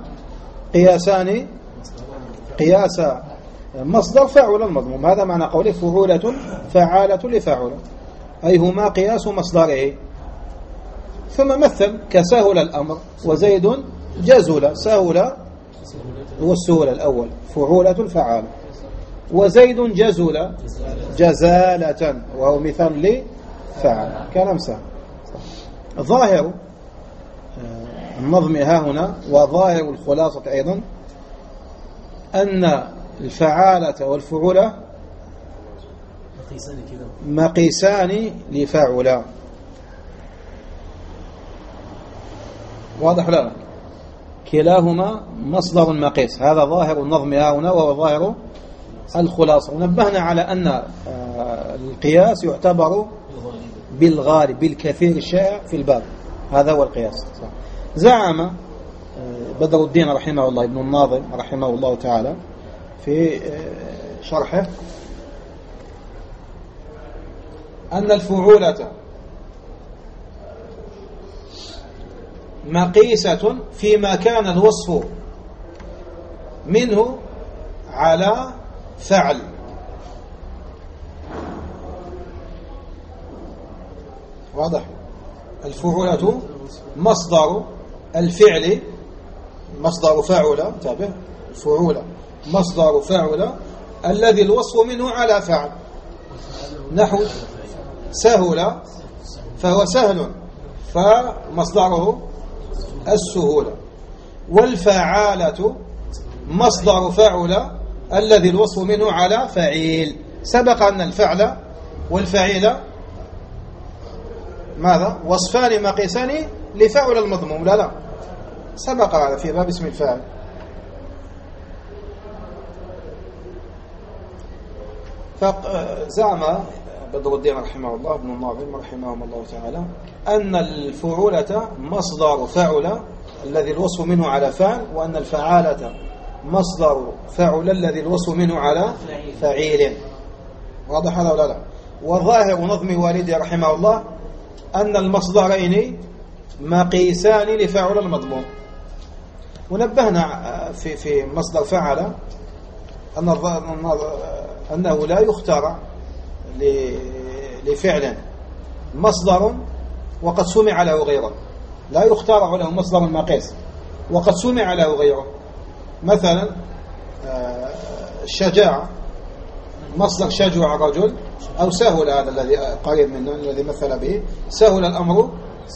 قياس مصدر فاعل المضموم. هذا معنى قوله فعولة فعالة لفاعل، أي هما قياس مصدره. ثم مثل كسهل الأمر وزيد جزل. سهل هو السهولة الأول، فعولة فعالة، وزيد جزل جزالة، وهو مثال لفعل. كلام سهل. ظاهر النظم ها هنا وظاهر الخلاصة أيضا أن الفعالة والفعولة مقيسان لفاعل. واضح لا؟ كلاهما مصدر مقيس. هذا ظاهر النظم ها هنا وهو ظاهر الخلاصة. ونبهنا على أن القياس يعتبر بالغالب بالكثير الشائع في الباب. هذا هو القياس. زعم بدر الدين رحمه الله ابن الناظم رحمه الله تعالى في شرحه أن الفعولة مقيسة فيما كان الوصف منه على فعل. واضح؟ الفعولة مصدر الفعل، مصدر فعل، تابع فعولة مصدر فعل الذي الوصف منه على فعل. نحو سهل فهو سهل فمصدره السهولة. والفعالة مصدر فعل الذي الوصف منه على فعيل. سبق أن الفعل والفعيل ماذا؟ وصفان مقيسان لفعل المضموم. لا سبق هذا في باب اسم الفاعل. فزعم بدر الدين رحمه الله ابن الناظم رحمهم الله تعالى أن الفعولة مصدر فعل الذي الوصف منه على فعل، وأن الفعالة مصدر فعل الذي الوصف منه على فعيل. واضح هذا ولا لا؟ وظاهر نظم والدي رحمه الله أن المصدرين مقيسان لفعل المضموم. ونبهنا في مصدر فعل أنه لا يختار لفعل مصدر وقد سمع له غيره. لا يختار له مصدر مقيس وقد سمع له غيره. مثلا الشجاعة مصدر شجع رجل، أو سهل، هذا الذي قريب منه الذي مثل به سهل الأمر،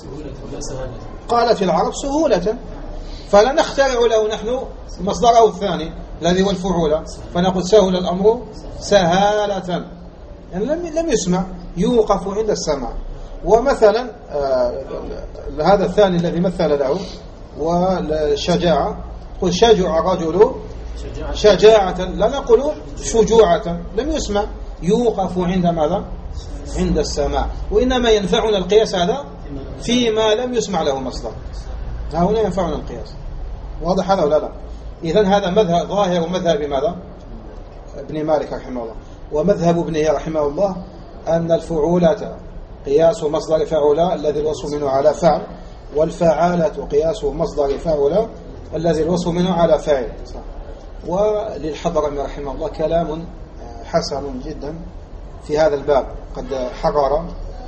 قالت العرب سهولة، فلا نخترع له نحن مصدره الثاني الذي هو الفعولة فنقول سهل الأمر سهالة، يعني لم يسمع، يوقف عند السماع. ومثلا هذا الثاني الذي مثل له والشجاعة قل شجع رجل شجاعة، لا نقول شجوعة، لم يسمع، يوقف عند ماذا؟ عند السماع. وإنما ينفعنا القياس هذا فيما لم يسمع له مصدر. هنا ينفعنا القياس. واضح هذا ولا لا؟ إذن هذا مذهب ظاهر مذهب ماذا؟ ابن مالك رحمه الله. ومذهب ابنه رحمه الله أن الفعولة قياس مصدر فعولة الذي الوصف منه على فعل، والفعالة قياس مصدر فعولة الذي الوصف منه على فاعل. وللحضرمي رحمه الله كلام حسن جدا في هذا الباب، قد حرر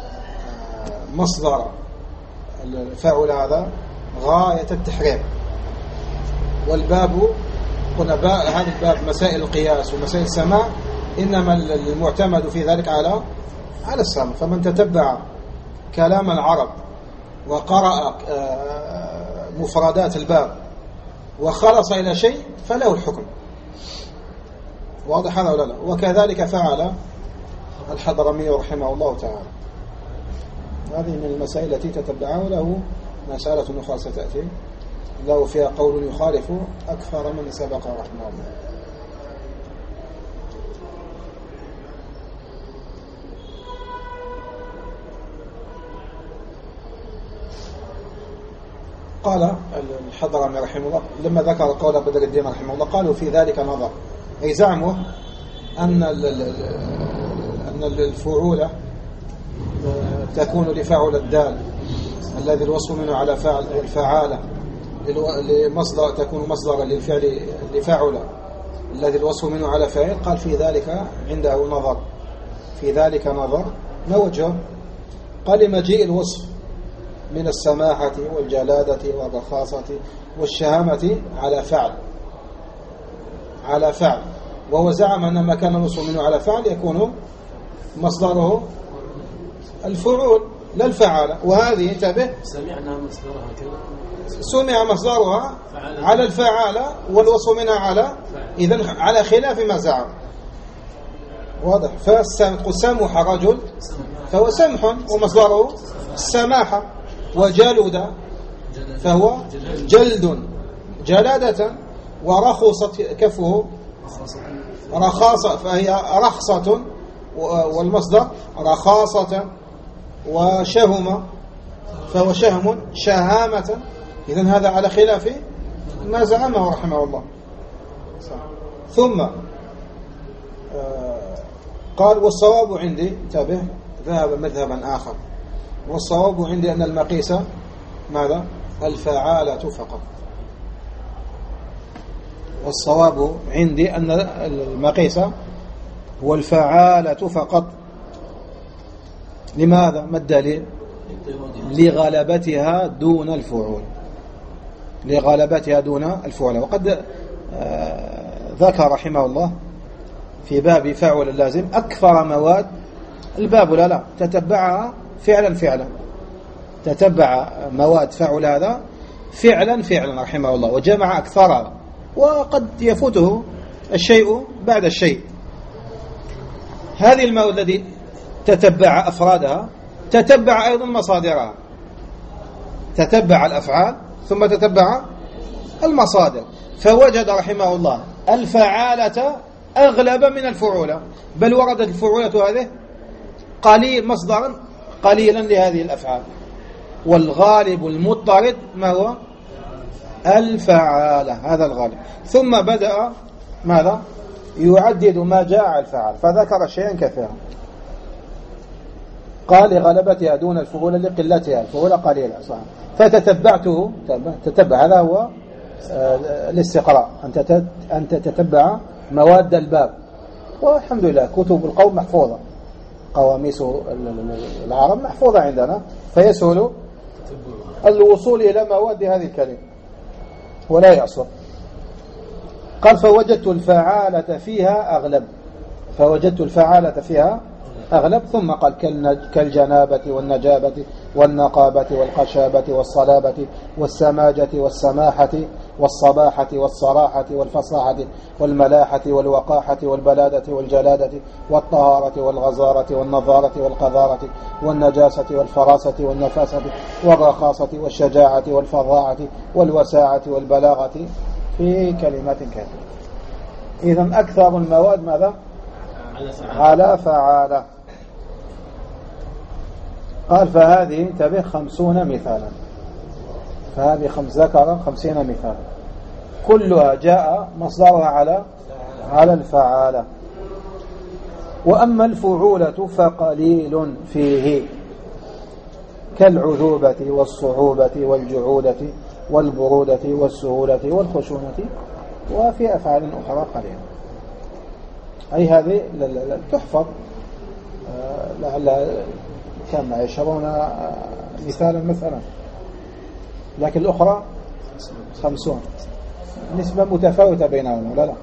مصدر الفاعل هذا غاية التحرير. والباب قلنا هذا الباب مسائل القياس ومسائل السماع إنما المعتمد في ذلك على السماع. فمن تتبع كلام العرب وقرأ مفردات الباب وخلص إلى شيء فله الحكم. واضح هذا ولا لا؟ وكذلك فعل الحضرمي رحمه الله تعالى. هذه من المسائل التي تتبعها. له مسألة أخرى ستأتي له فيها قول يخالف أكثر من سبق رحمه الله. قال الحضرمي رحمه الله لما ذكر قول بدر الدين رحمه الله قالوا في ذلك نظر، أي زعموا أن الفعولة تكون لفاعل الدال الذي الوصف منه على فاعل، والفعالة لمصدر تكون مصدرا للفعل لفاعل الذي الوصف منه على فاعل. قال في ذلك عنده نظر، في ذلك نظر. ما وجهه؟ قال لمجيء الوصف من السماحة والجلادة والرخاصة والشهامة على فعل، وهو زعم أن ما كان الوصف منه على فعل يكون مصدره الفعول لا الفعالة. وهذه انتبه سمعنا مصدرها كذا، سمع مصدرها على الفعالة والوصف منها على، إذن على خلاف ما زعم. واضح؟ فسمح رجل فهو سمح ومصدره السماحة، وجلد فهو جلد جلادة، ورخصت كفه رخاصة فهي رخصة، والمصدر رخاصة، وشهم فهو شهم شهامة. إذن هذا على خلاف ما زعمه رحمه الله. ثم قال والصواب عندي، انتبه ذهب مذهبا آخر، والصواب عندي أن المقيس ماذا؟ الفعالة فقط. والصواب عندي أن المقيس هو الفعالة فقط. لماذا؟ ما الدليل؟ لغلبتها دون الفعول، لغلبتها دون الفعول. وقد ذكر رحمه الله في باب فاعل اللازم أكثر مواد الباب لا تتبعها فعلا، تتبع مواد فاعل هذا فعلا رحمه الله، وجمع أكثرها، وقد يفوته الشيء بعد الشيء. هذه المواد التي تتبع أفرادها تتبع أيضا مصادرها، تتبع الأفعال ثم تتبع المصادر، فوجد رحمه الله الفعالة أغلب من الفعولة، بل وردت الفعولة هذه قليل مصدرا قليلا لهذه الأفعال، والغالب المضطرد ما هو؟ الفعالة، هذا الغالب. ثم بدأ ماذا؟ يعدد ما جاء الفعال، فذكر شيئا كثيرا. قال لغلبتها دون الفعولة لقلتها، الفعولة قليلة صح. فتتبعته، تتبع، هذا هو الاستقراء، أن تتبع مواد الباب. والحمد لله كتب القوم محفوظة، قواميس العرب محفوظة عندنا، فيسهل الوصول إلى مواد هذه الكلمة ولا يعصر. قال فوجدت الفعالة فيها أغلب، فوجدت الفعالة فيها أغلب. ثم قال كالجنابة والنجابة والنقابة والقشابة والصلابة والسماجة والسماحة والصباحة والصراحة والفصاحة والملاحة والوقاحة والبلادة والجلادة والطهارة والغزارة والنظارة والقذارة والنجاسة والفراسة والنفاسة والرخاصة والشجاعة والفظاعة والوساعة والبلاغة في كلمات كثيرة. إذن أكثر المواد ماذا؟ على فعالة. قال فهذه انتبه 50 مثالا، فهذه ذكر 50 مثالا كلها جاء مصدرها على الفعالة. وأما الفعولة فقليل فيه، كالعذوبة والصعوبة والجعودة والبرودة والسهولة والخشونة، وفي أفعال أخرى قليلة. أي هذه تحفظ، لعل كم 20 مثالا مثلا، لكن الأخرى 50، نسبة متفاوتة بينهم ولا لا؟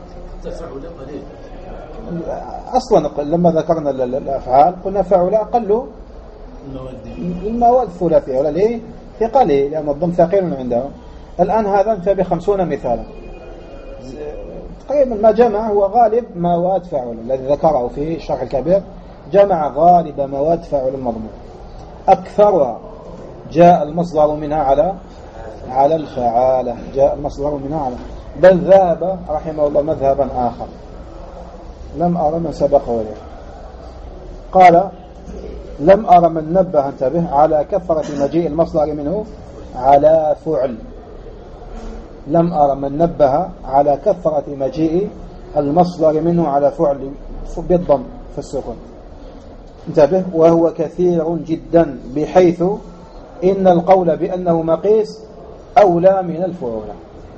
أصلا لما ذكرنا الأفعال قلنا فعل أقل المواد الثلاثية، ولا ليه؟ في قليل لأن الضم ثقيل عندهم. الآن هذا انتبه 50 مثالا تقريبا. ما جمع هو غالب مواد فعل الذي ذكره في الشرح الكبير، جمع غالب مواد فعل المضمون، أكثرها جاء المصدر منها على الفعالة، جاء المصدر منها على، بل ذهب رحمه الله مذهبا آخر لم أرى من سبقه وليه. قال لم أرى من نبه انتبه على كثرة مجيء المصدر منه على فعل. لم أرى من نبه على كثرة مجيء المصدر منه على فعل بالضم في السكون. انتبه، وهو كثير جدا بحيث إن القول بأنه مقيس أولى من الفعول.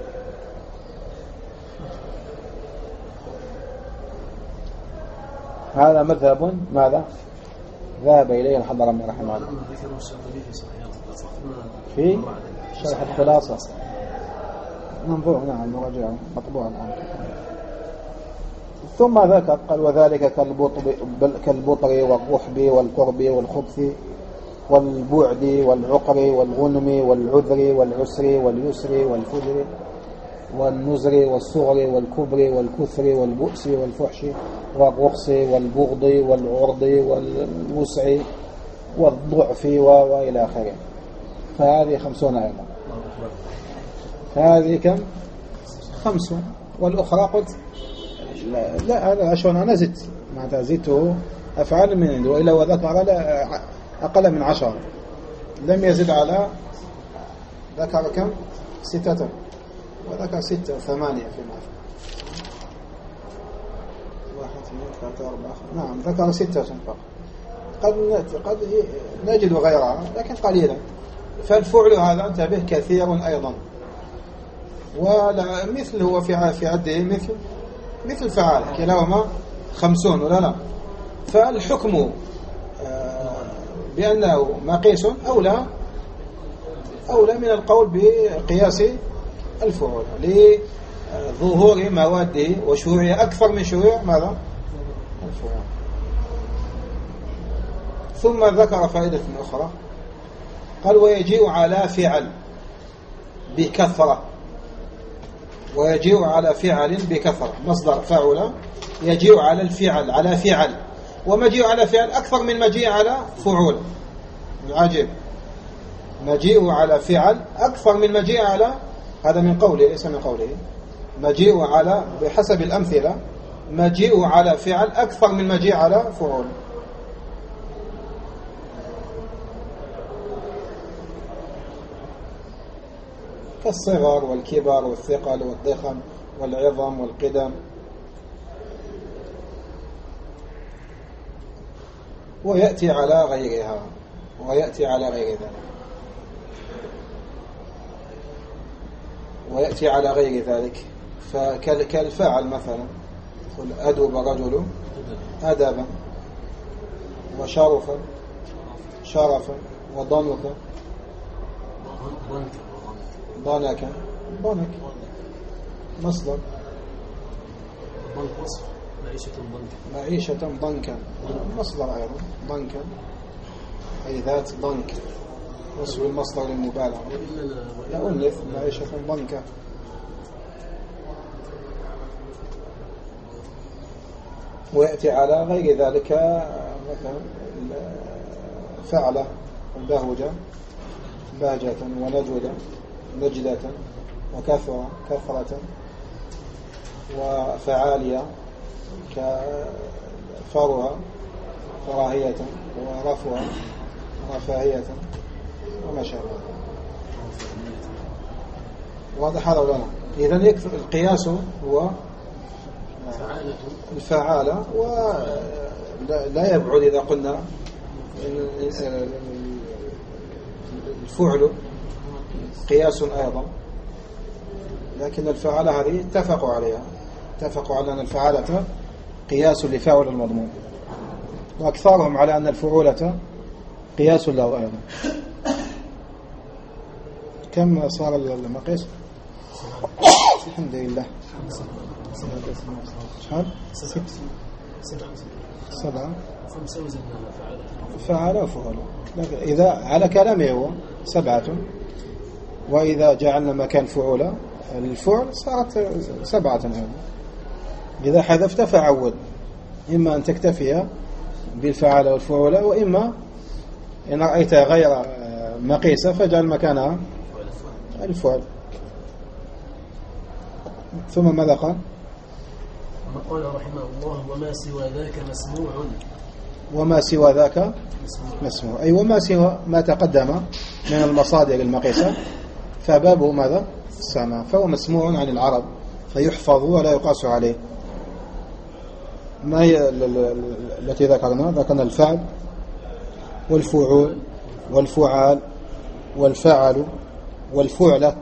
هذا مذهب ماذا؟ ذهب إليه الحضرمي رحمه الله في شرح الخلاصة. ننظر، نعم نراجعه مطبوع الآن. ثم ذكر قال وذلك كالبطر والرحب والقرب والخبث والبعد والعقر والغنم والعذر والعسر واليسر والفجر والنزر والصغر والكبر والكثر والبؤس والفحش والرخص والبغض والعرض والوسع والضعف وإلى آخره. فهذه 50 أيضا. هذه كم؟ 5. والأخرى قلت لا هذا عشان أنا زدت معناتها زدته أفعال من عنده، وإلا وذكر أقل من 10 لم يزد على ذكر كم؟ 6 وذكر 6 و8 فيما 1 2 3 4 نعم ذكر 6 فقط. قد نجد غيرها لكن قليلا. فالفعل هذا انتبه كثير أيضا، ولا مثل هو في عده مثل فعال كلاهما 50 ولا لا. فالحكم بأنه مقيس أولى من القول بقياس الفعول لظهور مواده وشيوعه أكثر من شيوع ماذا؟ الفعول. ثم ذكر فائدة أخرى قال ويجيء على فعل بكثرة. ويجيء على فعل بكثرة مصدر فعل يجيء على الفعل على فعل، ومجيء على فعل أكثر من مجيء على فعول. العجيب، مجيء على فعل أكثر من مجيء على، هذا من قوله ليس من قوله، مجيء على بحسب الأمثلة مجيء على فعل أكثر من مجيء على فعول. كالصغر والكبر والثقل والضخم والعظم والقدم. ويأتي على غيرها ويأتي على غير ذلك ويأتي على غير ذلك. فكالفاعل مثلا قل أدب رجل أدبا، وشرفا شرفا، وضنك ضنك مصدر وصف معيشة ضنكا مصدر أيضا ضنكا أي ذات ضنك وصف المصدر للمبالغة. لا أنث معيشة ضنكا. ويأتي على غير ذلك مثلا فعل البهجة باجة ونجدة نجدة وكثرة وفعالية كفرها فراهية ورفوها رفاهية وما شابه. واضح هذا ولا لا؟ إذن يكفي القياس هو الفعالة، ولا يبعد إذا قلنا الفعل قياس أيضا، لكن الفعالة هذه اتفقوا على أن الفعالة قياس لفاعل المضمون، وأكثرهم على أن الفعولة قياس له أيضا. كم صار المقيس؟ الحمد لله 7 فعالة وفعولة. إذا على كلامه هو 7، وإذا جعلنا مكان فعولة الفعل صارت 7 أيضا. إذا حذفت فعول، إما أن تكتفي بالفعالة والفعولة، وإما إن رأيت غير مقيسة فجعل مكانها الفعل. ثم ماذا قال؟ قال رحمه الله وما سوى ذاك مسموع وما سوى ذاك مسموع، أي وما سوى ما تقدم من المصادر المقيسة فبابه ماذا؟ السماع، فهو مسموع عن العرب فيحفظ ولا يقاس عليه. ما هي التي ذكرنا الفعل والفعول والفعال والفعل والفعلة،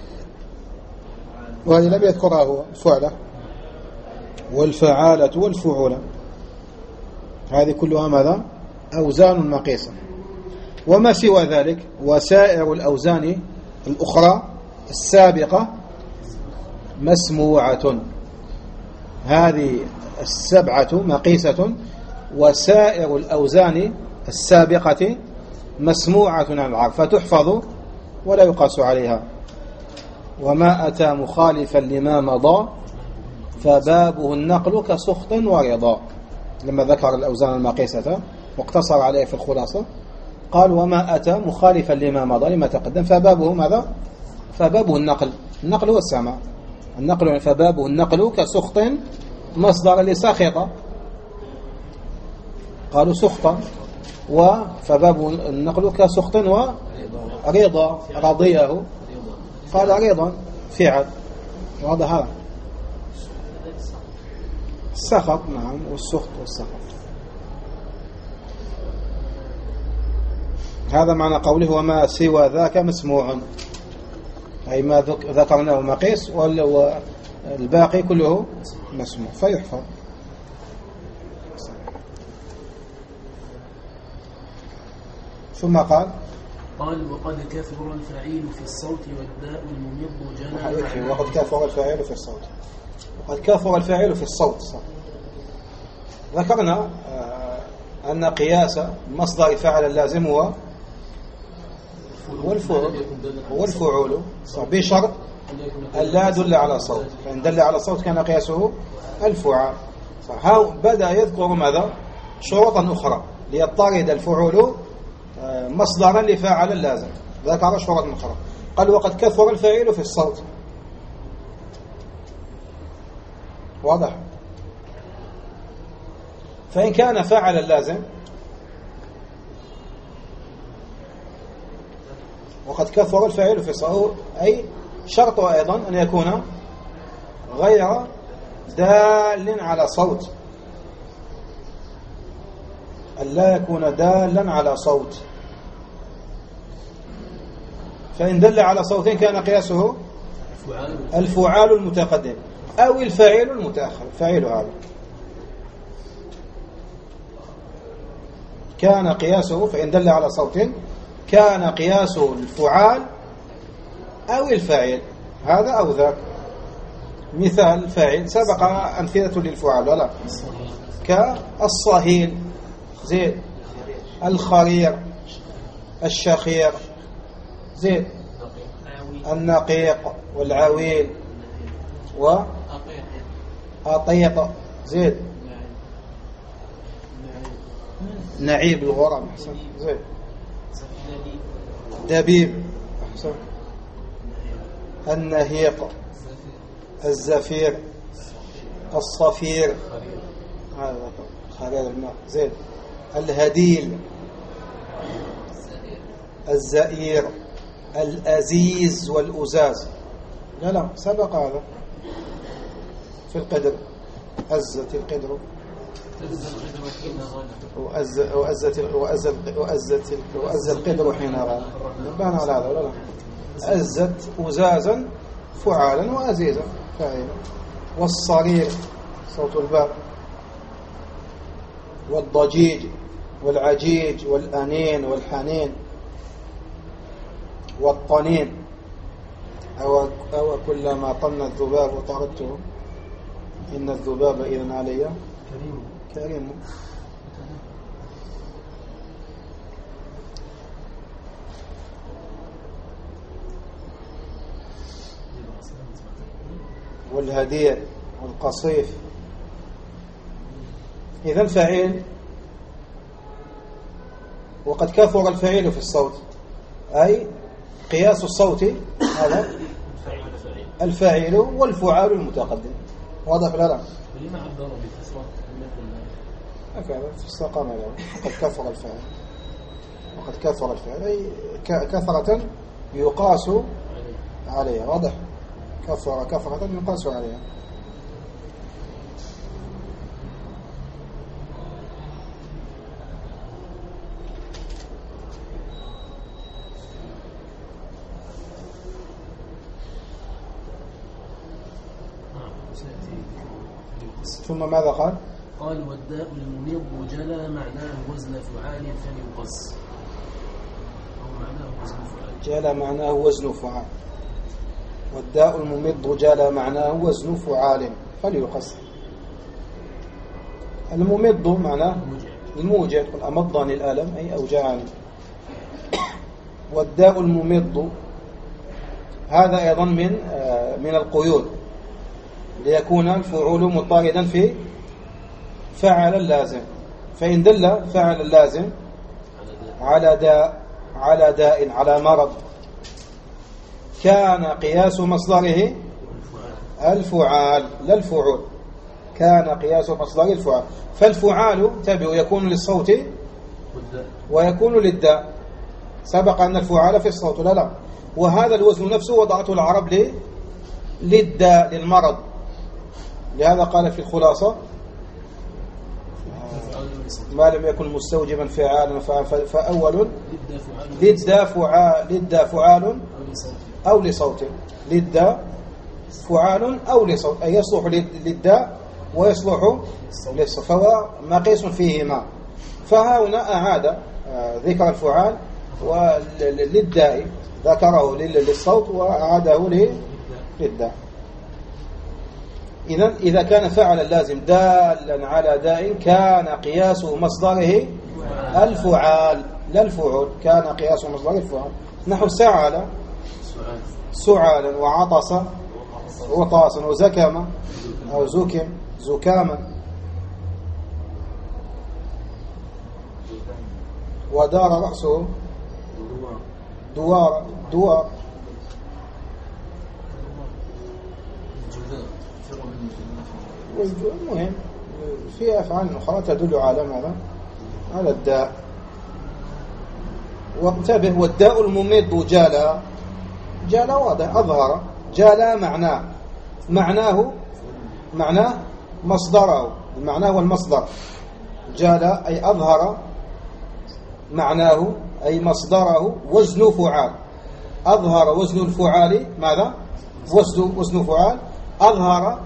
وهذه لم يذكرها هو، الفعلة والفعالة والفعولة، هذه كلها ماذا؟ أوزان مقيسة. وما سوى ذلك وسائر الأوزان الأخرى السابقة مسموعة، هذه السبعة مقيسة، وسائر الأوزان السابقة مسموعة عن العرب فتحفظ ولا يقاس عليها. وما أتى مخالفا لما مضى فبابه النقل كسخط ورضا، لما ذكر الأوزان المقيسة واقتصر عليه في الخلاصة قال وما أتى مخالفا لما مضى لما تقدم فبابه ماذا؟ فبابه النقل هو السماع، النقل فبابه النقل كسخط مصدر لسخط، قالوا سخطا، فبابه النقل كسخط ورضا، رضيه قال رضا فعل، واضح هذا السخط، نعم، والسخط والسخط. هذا معنى قوله وما سوى ذاك مسموع، أي ما ذكرناه مقيس والباقي كله مسموع فيحفظ. ثم قال وقد كثر الفعيل في الصوت والداء الممض جنى، وقد كثر الفعيل في الصوت، وقد كثر الفعيل في الصوت صح. ذكرنا أن قياس مصدر فعل اللازم هو والفعول بشرط أن لا يدل على صوت، فإن دل على صوت كان قياسه الفعال. بدأ يذكر ماذا؟ شروطا أخرى ليضطرد الفعول مصدرا لفاعل اللازم، ذكر شروطا أخرى قال وقد كثر الفعيل في الصوت، واضح؟ فإن كان فاعل اللازم وقد كثر الفعيل في الصوت، أي شرط أيضا أن يكون غير دال على صوت، أن لا يكون دالا على صوت، فإن دل على صوت كان قياسه الفعال المتقدم أو الفاعل المتأخر، فاعل هذا كان قياسه، فإن دل على صوت كان قياسه الفعال أو الفاعل، هذا أو ذاك. مثال فاعل سبق أمثلة للفعال ولا كالصهيل زين، الخرير، الشخير زين، النقيق والعويل وأطيق زين، نعيب الغرام زين، دبيب أحسن، النهيق، الزفير، الصفير، هذا خلال الماء زين، الهديل، الزئير، الأزيز والأزاز، لا سبق هذا في القدر، أزت القدر وأز القدر حين غاب، نبهنا على هذا ولا لا؟ أزت أزازا فعالا وأزيزا فاعلا، والصرير صوت الباب، والضجيج والعجيج والأنين والحنين والطنين، أو كلما طن الذباب طردته إن الذباب إذن علي كريم. والهدير والقصيف. إذن فعيل وقد كثر الفعيل في الصوت، أي قياس الصوت هذا الفاعل والفعال المتقدم، واضح لا؟ لما عبر بالكسرة هكذا استقام له قد كثر الفعل، وقد كثر الفعل أي كثرة يقاس عليها. واضح؟ كثرة يقاس عليها. ثم ماذا قال؟ قال والداء المميض جلى معناه وزن فعال فليقص، أو معناه وزن فعال. جلى معناه وزن فعال. والداء المميض جلى معناه وزن فعال فليقص. المميض معناه الموجع، قل أمضني الألم أي أوجعني. والداء المميض هذا أيضا من القيود، ليكون الفعول مضطردا في فعل اللازم. فإن دل فعل اللازم على داء على مرض كان قياس مصدره الفعال لا الفعول، كان قياس مصدره الفعال. فالفعال تابع يكون للصوت ويكون للداء. سبق أن الفعال في الصوت لا، وهذا الوزن نفسه وضعته العرب للداء للمرض. لهذا قال في الخلاصة ما لم يكن مستوجبا فعالا فأول للداء فعال أو لصوت. للداء فعال أو لصوت، أي يصلح للداء ويصلح للصوت، فهو مقيس فيهما. فهنا أعاد ذكر الفعال وللداء، ذكره للصوت وأعاده للداء. إذا كان فعل اللازم دالا على داء كان قياس مصدره الفعال لا الفعول، كان قياس مصدره الفعال. نحو سعال سعالا، وعطس وطاسا، وزكم أو زكم زكاما، ودار رأسه دوار. المهم في أفعال أخرى تدل على ماذا؟ على الداء. وانتبه، والداء المميض جال واضح أظهر. جال معناه مصدره، المعنى هو المصدر. جال أي أظهر، معناه أي مصدره وزن فعال. أظهر وزن الفعال ماذا؟ وزن فعال أظهر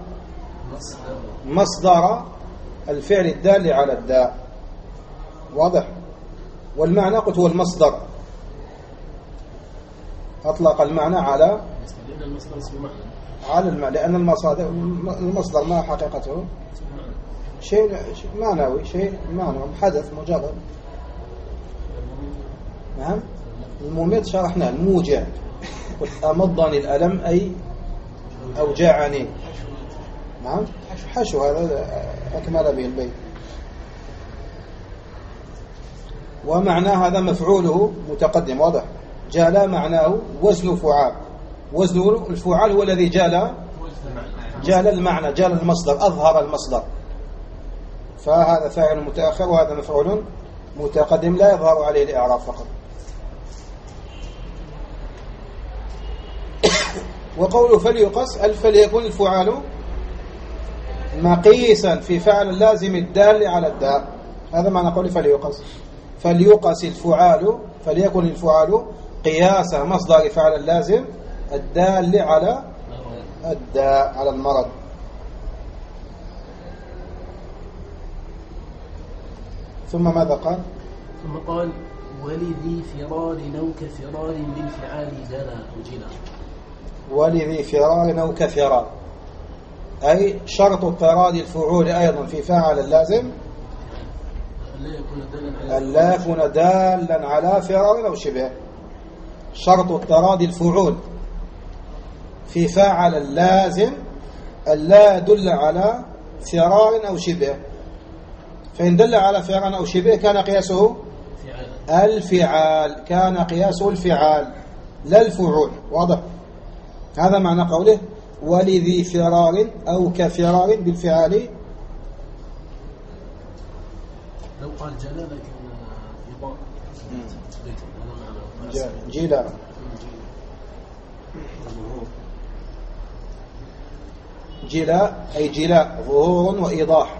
مصدر الفعل الدال على الداء. واضح؟ والمعنى قلت هو المصدر، أطلق المعنى على المعنى، لأن المصدر ما حقيقته شيء معنوي، شيء معنوي، حدث مجرد. نعم. المميت شرحنا الموجع، أمضني الألم أي أوجعني. نعم. حشو هذا أكمل به البيت. ومعنى هذا مفعوله متقدم. واضح؟ جال معناه وزن فعال. وزن الفعال هو الذي جال المعنى، جال المصدر، أظهر المصدر. فهذا فاعل متأخر وهذا مفعول متقدم لا يظهر عليه الإعراب فقط. وقوله فليقص فليكن الفعال مقيسا في فعل اللازم الدال على الداء. هذا معنى قوله فليقص الفعال، فليكن الفعال قياس مصدر فعل اللازم الدال على الداء على المرض. ثم ماذا قال؟ ثم قال ولذي فرار أو كفرار بالفعال جلا وجلا. ولذي فرار أو كفرار، أي شرط اضطراد الفعول أيضا في فعل اللازم أن لا يكون دالا على فرار أو شبه. شرط اضطراد الفعول في فعل اللازم أن لا يدل على فرار أو شبه. فإن دل على فرار أو شبه كان قياسه الفعال، كان قياسه الفعال لا الفعول. واضح؟ هذا معنى قوله ولذي فرار أو كفرار بالفعال قال جلا لكن يضاء جلا جلاء أي جلاء ظهور وإيضاح.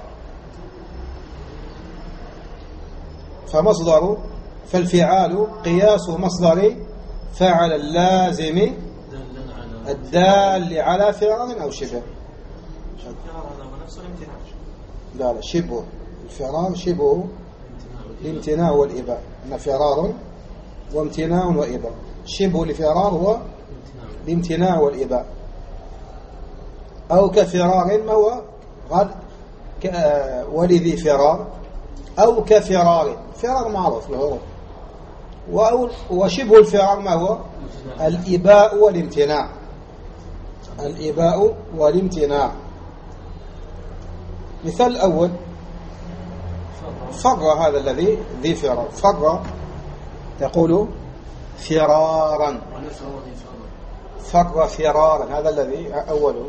فالفعال قياس مصدر فعل اللازم الدال على فرار أو شبه. لا شبه الفرار شبه الامتناع والإباء، أن فرار وامتناع وإباء. شبه الفرار هو الامتناع والإباء. أو كفرار ما هو ولذي فرار، أو كفرار فرار معروف الهروب. وشبه الفرار ما هو الإباء والامتناع. الإباء والامتناع. مثال الأول فر، هذا الذي ذي فرار، فر تقول فرارا، فر فرارا هذا الذي أوله.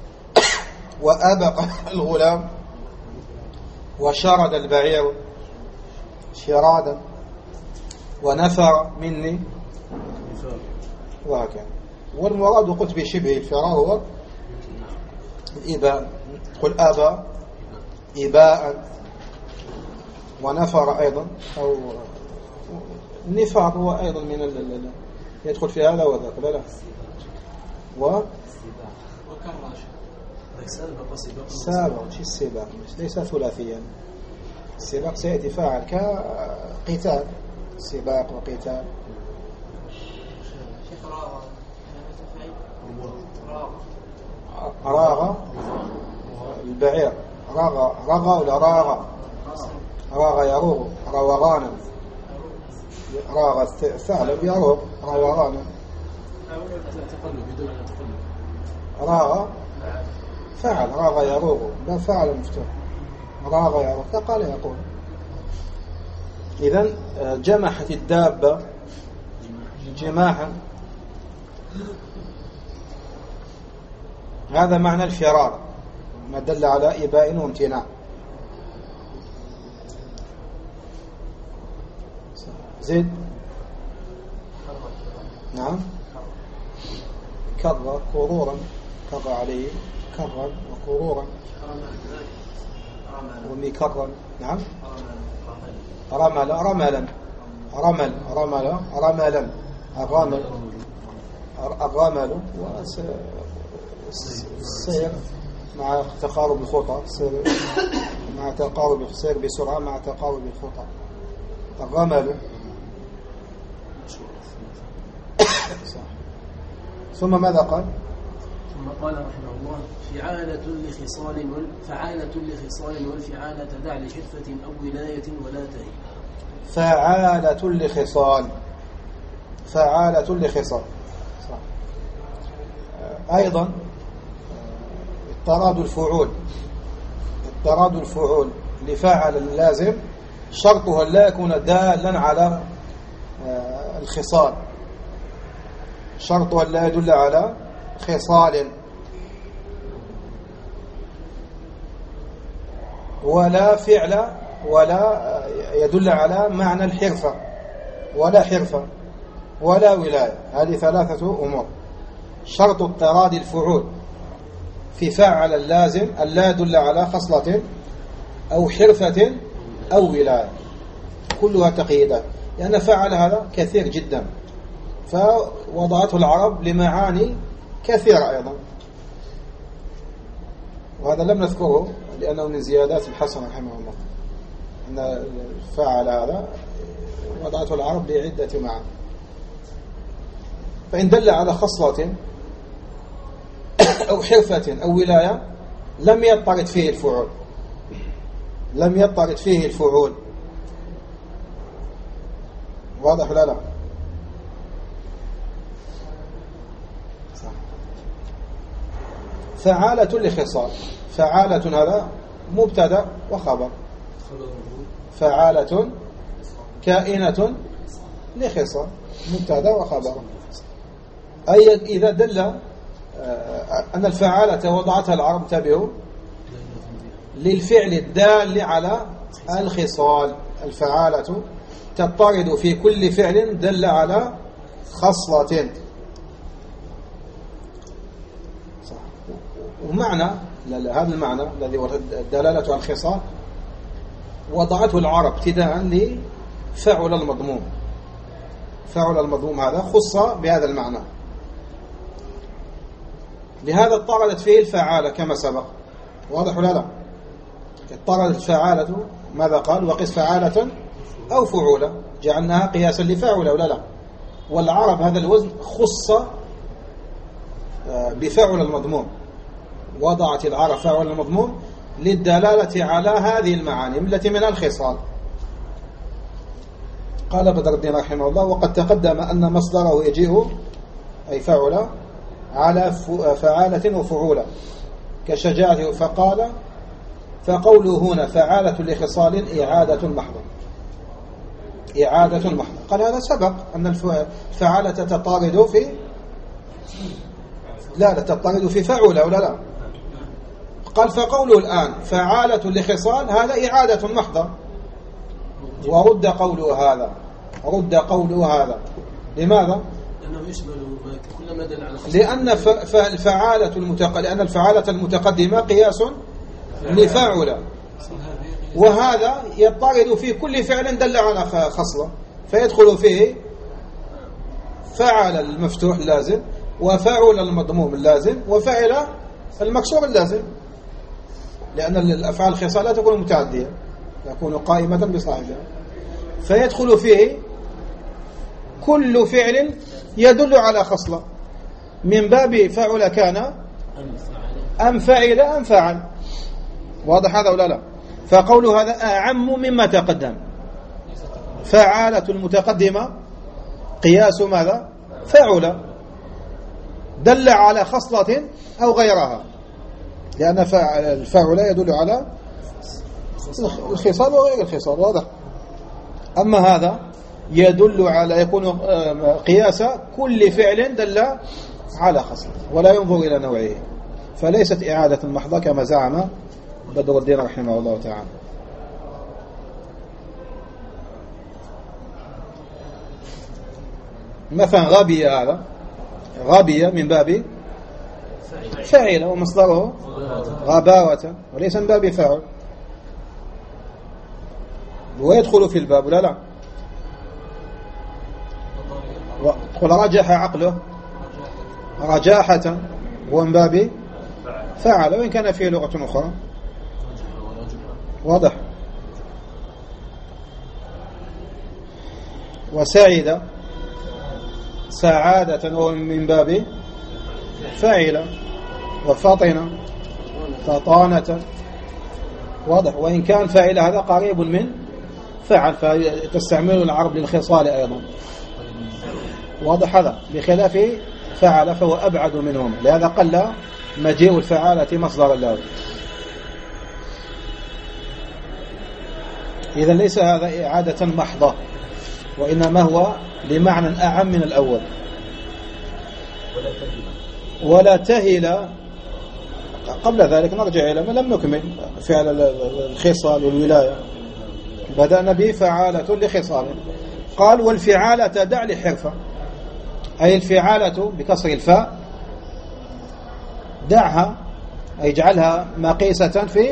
وأبق الغلام، وشرد البعير شرادا، ونفر مني، وهكذا. والمراد قلت بشبه الفرار هو الإباء، قل أبى إباء، ونفر أيضا، أو النفار هو أيضا من يدخل في هذا وذاك. لا سابق شيء السباق ليس ثلاثيا. السباق سيأتي فاعل كقتال، سباق وقتال. راغ البعير، رغى ولا راغ؟ راغ يروغ، روغانا. راغ الثعلب يروغ، روغانا. راغ فعل، راغ يروغ، لا فعل مفتوح، راغ يروغ فقال يقول. إذن جمحت الدابة جماحا، هذا معنى الفرار، ما دل على إباء وامتناع. زيد. نعم. كر قرورا، كر عليه كرا وقرورا ومكرا. نعم. رمل رملا، رمل رمل رملا، الرمل الرمل. والسير مع تقارب الخطى، مع تقارب السير بسرعة مع تقارب الخطى، الرمل. ثم ماذا قال؟ ثم قال رحمه الله: فعالة لخصال والفعالة دع لحرفة أو ولاية ولا تهي. فعالة لخصال، فعالة لخصال. أيضا اضطراد الفعول لفاعل اللازم شرطها لا يكون دالا على الخصال، شرطها لا يدل على خصال، ولا فعل، ولا يدل على معنى الحرفة، ولا حرفة، ولا ولاية. هذه ثلاثة أمور. شرط اضطراد الفعول في فعل اللازم أن لا يدل على خصلة أو حرفة أو ولاية، كلها تقييدات، لأن فعل هذا كثير جدا، فوضعته العرب لمعاني كثيرة أيضا، وهذا لم نذكره لأنه من زيادات الحسن رحمه الله، أن فعل هذا وضعته العرب لعدة معاني. فإن دل على خصلة أو حرفة أو ولاية لم يضطرد فيه الفعول، لم يضطرد فيه الفعول. واضح ولا لا؟ فعالة لخصال، فعالة هذا مبتدا وخبر، فعالة كائنة لخصال، مبتدا وخبر. أي إذا دل أن الفعالة وضعتها العرب، تبعوا للفعل الدال على الخصال، الفعالة تضطرد في كل فعل دل على خصلة. ومعنى هذا المعنى الذي الدلالة على الخصال وضعته العرب ابتداء لفعل المضموم. فعل المضموم هذا خص بهذا المعنى، لهذا اضطردت فيه الفعالة كما سبق. واضح ولا لا؟ اضطردت الفعالة، ماذا قال؟ وقس فعالة أو فعولة، جعلناها قياسا لفعولة ولا لا؟ والعرب هذا الوزن خص بفعل المضموم، وضعت العرب فعل المضموم للدلالة على هذه المعاني التي من الخصال. قال بدر الدين رحمه الله: وقد تقدم أن مصدره يجيء أي فعل على فعالة وفعولة كشجاعته، فقال فقوله هنا فعالة لخصال إعادة محضة. إعادة محضة، قال هذا سبق أن الفعالة تتطارد في لا تتطارد في فعولة ولا لا؟ قال فقوله الآن فعالة لخصال هذا إعادة محضة، ورد قوله هذا، رد قوله هذا. لماذا؟ لأنه يشمل كل ما دل على لأن لأن الفعالة المتقدمة قياس لفاعل، وهذا يضطرد في كل فعل دل على خصلة، فيدخل فيه فعل المفتوح اللازم، وفعل المضموم اللازم، وفعل المكسور اللازم، لأن الأفعال الخصال لا تكون متعدية، تكون قائمة بصاحبها، فيدخل فيه كل فعل يدل على خصلة، من باب فعل كان أم فعل أم فعل. واضح هذا ولا لا؟ فقوله هذا أعم مما تقدم. فعالة المتقدمة قياس ماذا؟ فعل، دل على خصلة أو غيرها، لأن الفعل يدل على الخصال وغير الخصال. واضح؟ أما هذا يدل على يكون قياس كل فعل دل على خصلة، ولا ينظر إلى نوعه، فليست إعادة محضة كما زعم بدر الدين رحمه الله تعالى. مثلا غبي، هذا غبي من باب فعل ومصدره غباوة، وليس من باب فعل، ويدخل في الباب ولا لا؟ وقل رجح عقله رجاحة، ومن باب فعل، وإن كان فيه لغة أخرى. واضح؟ وسعيد سعادة، ومن باب فعل، وفطن فطانة. واضح؟ وإن كان فعل هذا قريب من فعل، فتستعمل العرب للخصال أيضا. واضح هذا؟ بخلاف فعل فهو أبعد منهم، لهذا قل مجيء الفعالة مصدر اللازم. إذا ليس هذا إعادة محضة، وإنما هو لمعنى أعم من الأول. ولا تهل، قبل ذلك نرجع إلى ما لم نكمل فعل الخصال والولاية، بدأنا به فعالة لخصال. قال والفعالة دع لحرفة، أي الفعالة بكسر الفاء دعها، أي اجعلها مقيسة في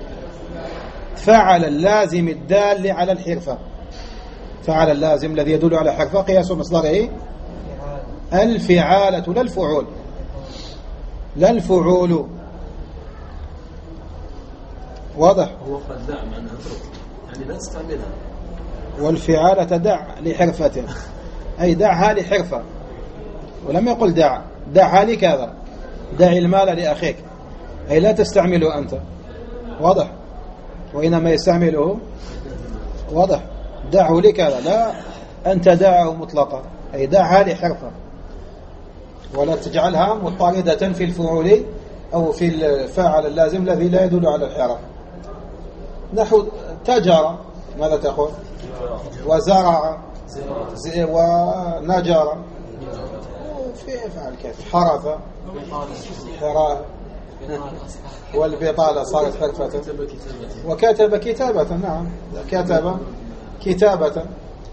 فعل اللازم الدال على الحرفة. فعل اللازم الذي يدل على حرفة قياس مصدره الفعالة، لا الفعول، لا الفعول. واضح؟ هو قد دع معناها يعني لا تستعملها. والفعالة دع لحرفة، أي دعها لحرفة، ولم يقل دعها لكذا، دع المال لأخيك، أي لا تستعمله أنت. واضح؟ وإنما يستعمله، واضح، دعه لكذا، لا أنت دعه مطلقا، أي دعها لحرفة، ولا تجعلها مضطردة في الفعول أو في الفاعل اللازم الذي لا يدل على الحرف. نحو تجر، ماذا تقول؟ وزرع ونجر، في فعل كيف؟ حرف، حراء، والبطالة صارت حرفة، وكتب كتابة. نعم، كتب كتابة،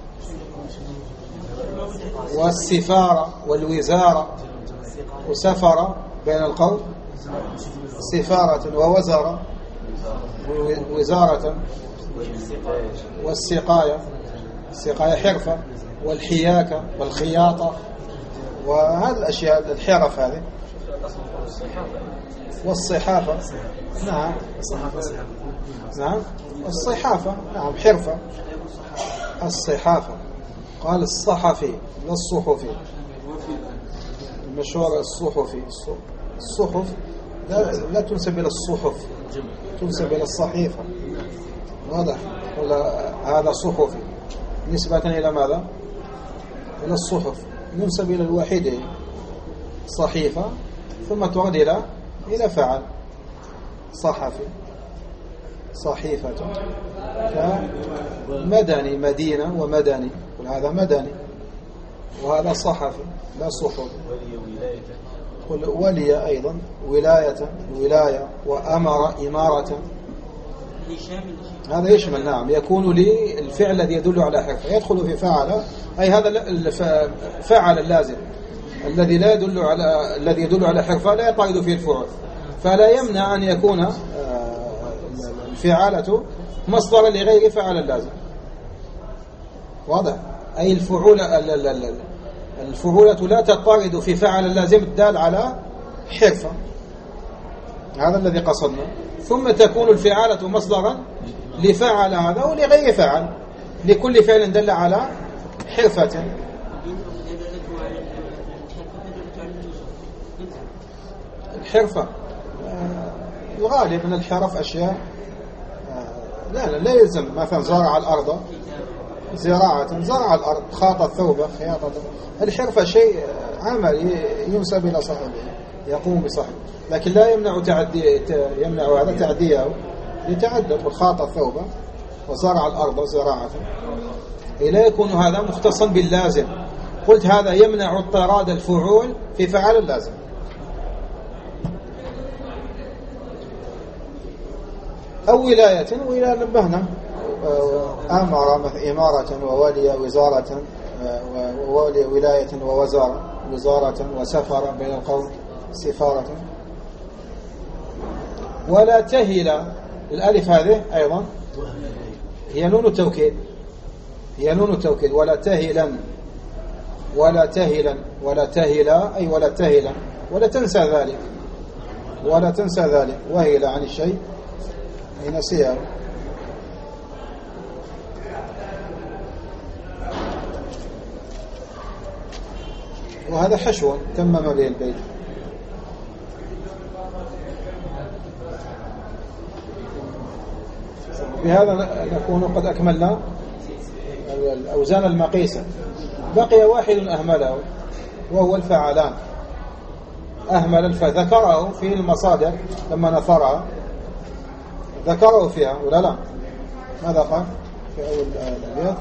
والسفارة والوزارة، وسفر بين القوم، سفارة ووزارة، وزارة، والسقاية، السقاية حرفة، والحياكة والخياطة، وهذه الأشياء الحرف هذه، والصحافة. نعم نعم الصحافة، نعم حرفة. الصحافة قال الصحفي لا الصحفي، المشهور الصحفي. الصحف لا تنسب إلى الصحف، تنسب إلى الصحيفة. واضح؟ ولا هذا صحفي نسبة إلى ماذا؟ إلى الصحف. ينسب إلى الواحدة صحيفة، ثم ترد إلى فعل صحفي، صحيفة. فمدني مدينة ومدني، وهذا مدني وهذا صحفي لا صحف. ولي أيضا ولاية، ولاية، وأمر إمارة. هذا يشمل، نعم، يكون للفعل الذي يدل على حرفة، يدخل في فعل، أي هذا فعل اللازم الذي لا يدل على، الذي يدل على حرفة لا يقيد فيه الفعل، فلا يمنع أن يكون الفعالة مصدرا لغير فعل اللازم. واضح؟ أي الفعولة لا تطرد في فعل اللازم الدال على حرفة، هذا الذي قصدنا. ثم تكون الفعالة مصدرا لفعل هذا ولغير فعل، لكل فعل دل على حرفة. الحرفة الغالب من الحرف أشياء لا يلزم، مثلا زرع الأرض زراعة، زرع الأرض، خاط الثوب خياطة. الحرفة شيء عمل ينسب إلى صاحبه، يقوم بصاحبه، لكن لا يمنع هذا تعديه يتعدد. وخاط الثوب وزرع الأرض زراعة، لا يكون هذا مختصا باللازم. قلت هذا يمنع اضطراد الفعول في فعل اللازم. أو ولاية، وإلى نبهنا أمر إمارة، وولي وزارة، وولي ولاية وزارة، وسفر بين القوم سفارة. ولا تهل، الألف هذه أيضا هي نون التوكيد، هي نون التوكيد. ولا تهلا، ولا تهلا، ولا تهلا، أي ولا تهلا، ولا تنسى ذلك، ولا تنسى ذلك. وهل عن الشيء نسيه. وهذا حشو تمم به البيت. بهذا نكون قد أكملنا الأوزان المقيسة. بقي واحد أهمله وهو الفعلان. أهمل ذكره في المصادر لما نثرها، ذكره فيها ولا لا؟ ماذا قال في أول الأبيات؟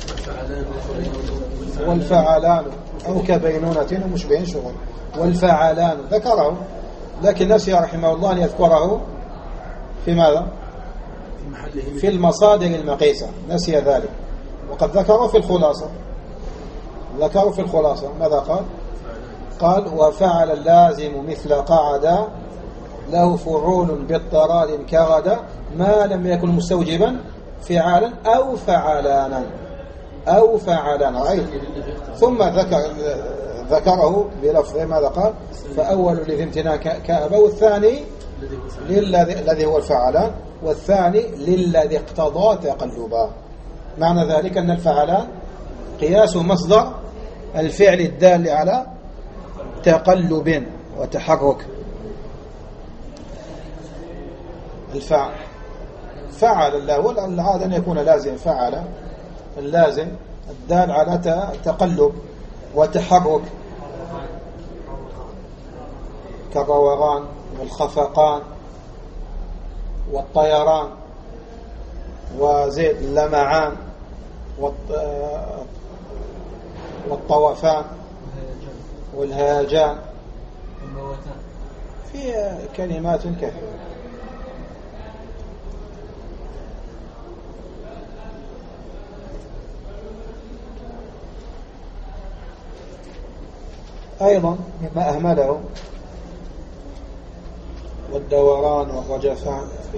والفعلان أو كبينونة ومشبه شغل. والفعلان ذكره، لكن نسي رحمه الله أن يذكره في ماذا؟ في المصادر المقيسة، نسي ذلك. وقد ذكره في الخلاصة، ذكره في الخلاصة. ماذا قال؟ قال وفعل اللازم مثل قعد له فعول باضطراد كغد ما لم يكن مستوجبا فعالا أو فعلانا، أو فعلانا. رأيت؟ ثم ذكره بلفظ ماذا قال؟ فأول لذي امتناع كأبا، والثاني الذي هو الفعلان، والثاني للذي اقتضى تقلبا. معنى ذلك أن الفعلان قياس مصدر الفعل الدال على تقلب وتحرك. فعل الله والعادة أن يكون لازم، فعل اللازم الدال على تقلب وتحرك، كالروغان والخفقان والطيران وزيد اللمعان والطوفان والهاجان، في كلمات كثيرة. أيضا مما أهمله والدوران والرجفان في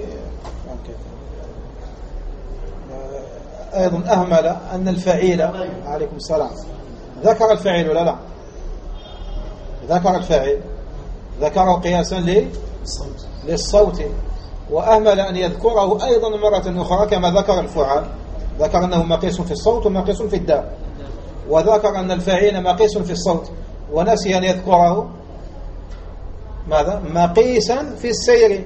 أيضا أهمل أن الفعيل عليكم السلام ذكر الفعيل ولا لا؟ ذكر الفاعل، ذكره قياسا للصوت، وأهمل أن يذكره أيضا مرة أخرى كما ذكر الفعال، ذكر أنه مقيس في الصوت ومقيس في الداء، وذكر أن الفاعل مقيس في الصوت، ونسي أن يذكره ماذا؟ مقيسا في السير،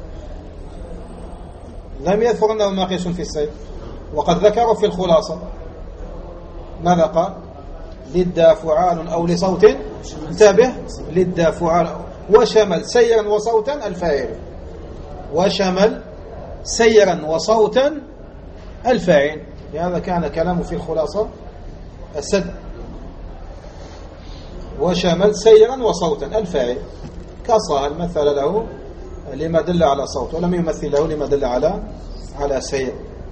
لم يذكر أنه مقيس في السير، وقد ذكره في الخلاصة ماذا قال؟ للداء فعال أو لصوت، انتبه، للداء فعال، وشمل سيرا وصوتا الفاعل، وشمل سيرا وصوتا الفاعل. لهذا كان كلامه في الخلاصة السد، وشمل سيرا وصوتا الفاعل، كصهل مثل له لما دل على صوت، ولم يمثل له لما دل على سير.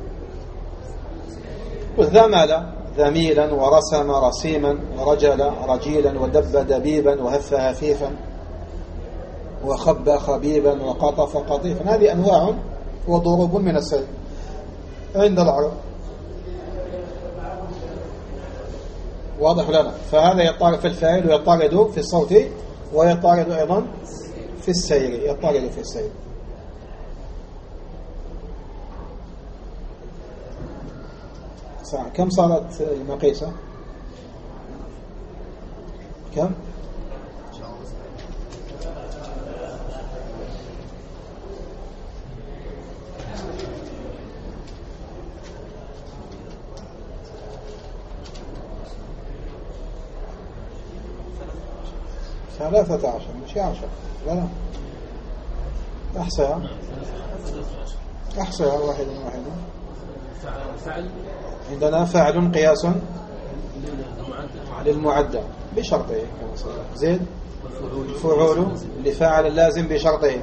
وذمل ذميلا، ورسم رسيما، ورجل رجيلا، ودب دبيبا، وهف هفيفا، وخب خبيبا، وقطف قطيفا. هذه أنواع وضروب من السير عند العرب، واضح لنا؟ فهذا يطارد في الفاعل، ويطارد في الصوت، ويطارد أيضا في السير، يطارد في السير. كم صارت المقيسة؟ كم؟ ثلاثة عشر، مش 10. لا أحصيها واحدا. عندنا فعل قياس للمعدى بشرطه زيد، فعول لفاعل اللازم بشرطه،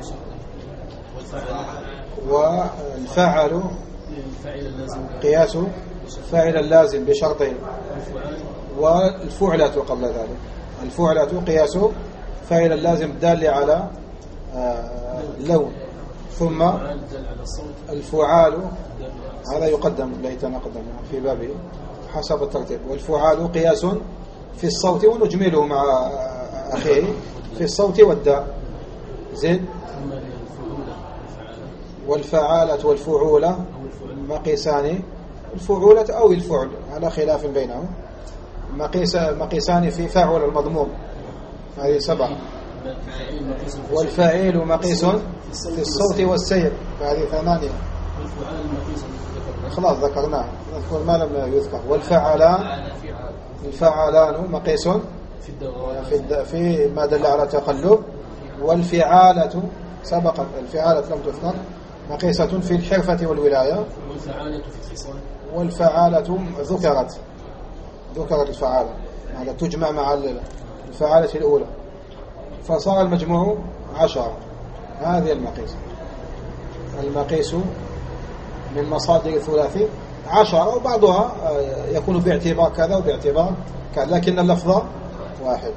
والفاعل قياس فاعل اللازم بشرطه، والفعلة قبل ذلك، الفعلة قياس فاعل اللازم الدال على لون، ثم الفعال هذا يقدم ليتنا قدم في بابه حسب الترتيب، والفعال قياس في الصوت، ونجمله مع أخيه في الصوت والداء زين. والفعالة والفعولة مقيسان، الفعولة أو الفعل على خلاف بينهم، مقيسان في فاعل المضموم، هذه 7. والفاعل مقيس في الصوت والسير، هذه 8. خلاص ذكرناه، نذكر ما لم يذكر. الفعلان مقيس في ما دل على تقلب. والفعالة سبقت، الفعالة لم تذكر، مقيسة في الحرفة والولاية. والفعالة ذكرت الفعالة، هذا تجمع مع الفعالة الأولى، فصار المجموع 10. هذه المقيس من مصادر الثلاثي 10، وبعضها يكون باعتبار كذا وباعتبار كذا، لكن اللفظ واحد.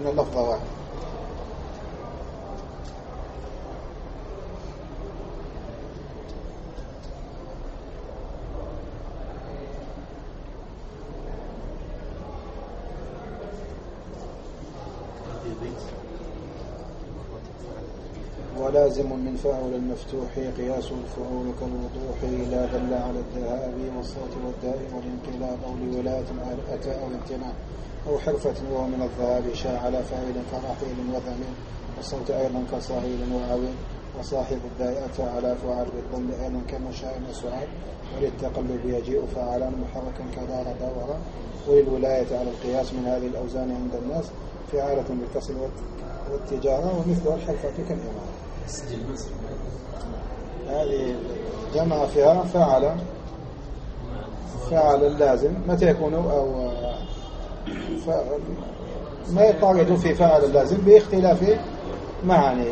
ولازم من فاعل المفتوح قياس الفعول كالوضوح، لا دل على الذهاب والصوت والداء والانقلاب، أو لولاية أتى أو امتناع، أو حرفة وهو من الذهاب شاء على فاعل كرحيل وذمين، والصوت أيضا كصهيل وعوين، وصاحب الداء أتى على فعل بالضم أيضا كمشاء وسعال، وللتقلب يجيء فعلا محركا كدار دورا، وللولاية على القياس من هذه الأوزان عند الناس فعالة بالكسر والتجارة، ومثلها الحرفة كالإمارة. هذه جمع فيها فعل اللازم متى يكون، أو ما يطارد في فعل اللازم باختلاف معاني.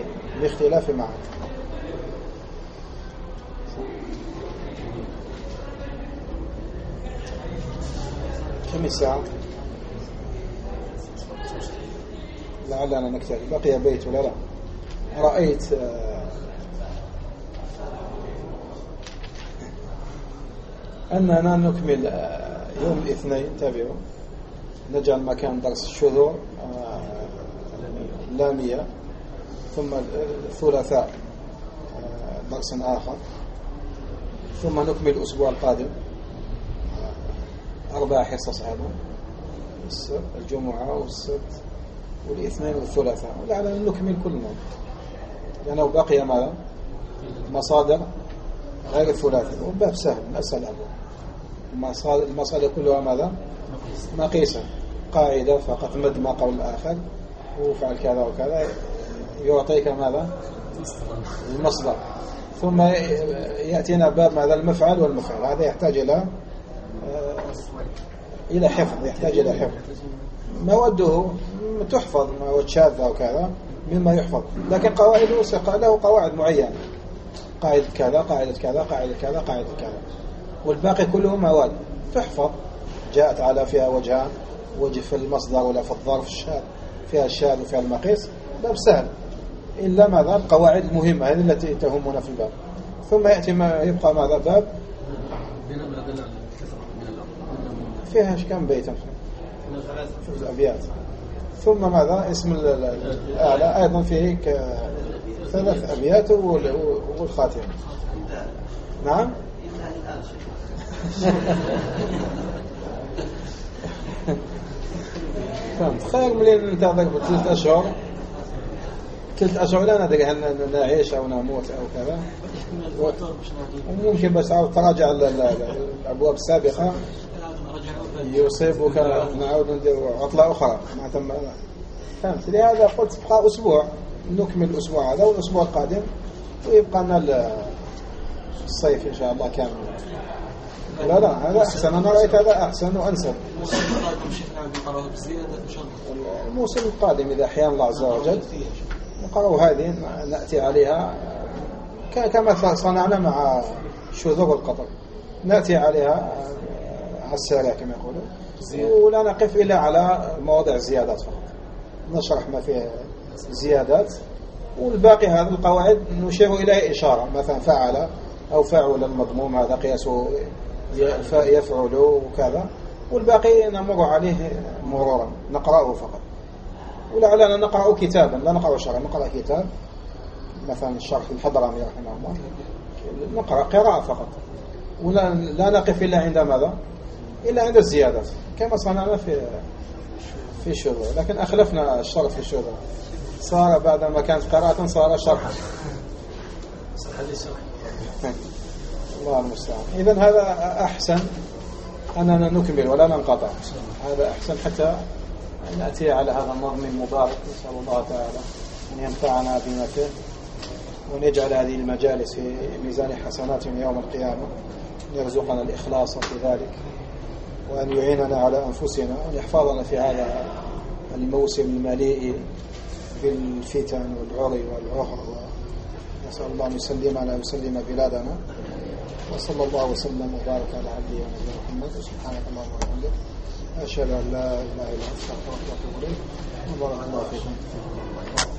كم الساعة؟ لعلنا نكتفي. بقي بيت ولا لا؟ رأيت أننا نكمل يوم الاثنين. تابعوا، نجعل مكان درس الشذور لامية، ثم الثلاثاء درس آخر، ثم نكمل الأسبوع القادم 4 حصص هذا، الجمعة والسبت والاثنين والثلاثاء، ولعلنا نكمل كلنا، لأنه بقي ماذا؟ مصادر غير الثلاثي، والباب سهل من أسهل الأبواب. المصادر كلها ماذا؟ مقيسة، قاعدة فقط مد ما قبل الآخر وفعل كذا وكذا، يعطيك ماذا؟ المصدر. ثم يأتينا باب ماذا؟ المفعل والمفعل. هذا يحتاج إلى حفظ، يحتاج إلى حفظ. موده تحفظ، مواد شاذة وكذا مما يحفظ، لكن قواعد له قواعد معينة، قاعدة كذا، قاعدة كذا، قاعدة كذا، قاعدة كذا، والباقي كله مواد تحفظ. جاءت على فيها وجهان، وجه في المصدر ولا في الظرف، الشاذ فيها الشاذ وفيها المقيس، باب سهل، إلا ماذا؟ القواعد المهمة هذه التي تهمنا في الباب. ثم يأتي ما يبقى ماذا؟ باب فيها كم بيتا؟ 3 أبيات. ثم ماذا؟ اسم الأعلى أيضا فيه 3 أبيات والخاتمة. نعم. خير من ننتظر 3 أشهر. 3 أشهر لا ندري هل نعيش أو نموت أو كذا، وممكن بس تراجع الأبواب السابقة يصيبك نعود ندير عطلة أخرى ما تم. فهمت؟ لهذا قلت بقى أسبوع، نكمل الأسبوع هذا والأسبوع القادم، ويبقى لنا الصيف إن شاء الله كامل. لا هذا أحسن، أنا رأيت هذا أحسن وأنسب. الموسم القادم إذا أحيان الله عز وجل نقرأ هذه، نأتي عليها كما صنعنا مع شذور القطر، نأتي عليها على السريع كما يقولون، ولا نقف إلا على مواضع الزيادات فقط، نشرح ما فيه زيادات، والباقي هذه القواعد نشير إليه إشارة، مثلا فعل أو فعل المضموم هذا قياسه يفعل وكذا، والباقي نمر عليه مرورا نقرأه فقط. ولعلنا نقرأ كتابا، لا نقرأ شرعا، نقرأ كتاب مثلا الشرح الحضرمي رحمه الله، نقرأ قراءة فقط، ولا نقف إلا عند ماذا؟ إلا عند الزيادات كما صنعنا في الشذور، لكن أخلفنا الشرح في الشذور، صار بعد ما كانت قراءة صار شرحا. الله المستعان. إذن هذا أحسن أننا نكمل ولا ننقطع، هذا أحسن حتى نأتي على هذا النظم المبارك. نسأل الله تعالى أن ينفعنا بما فيه، وأن يجعل هذه المجالس في ميزان حسناتهم يوم القيامة، أن يرزقنا الإخلاص في ذلك، وأن يعيننا على أنفسنا، وأن يحفظنا في هذا الموسم المليء بالفتن والعري والعهر. نسأل الله أن يسلمنا ويسلم بلادنا، وصلى الله وسلم وبارك على عبده ونبينا محمد. سبحانك اللهم وبحمدك، أشهد أن لا إله إلا أنت، أستغفرك وأتوب إليك، وبارك الله فيكم.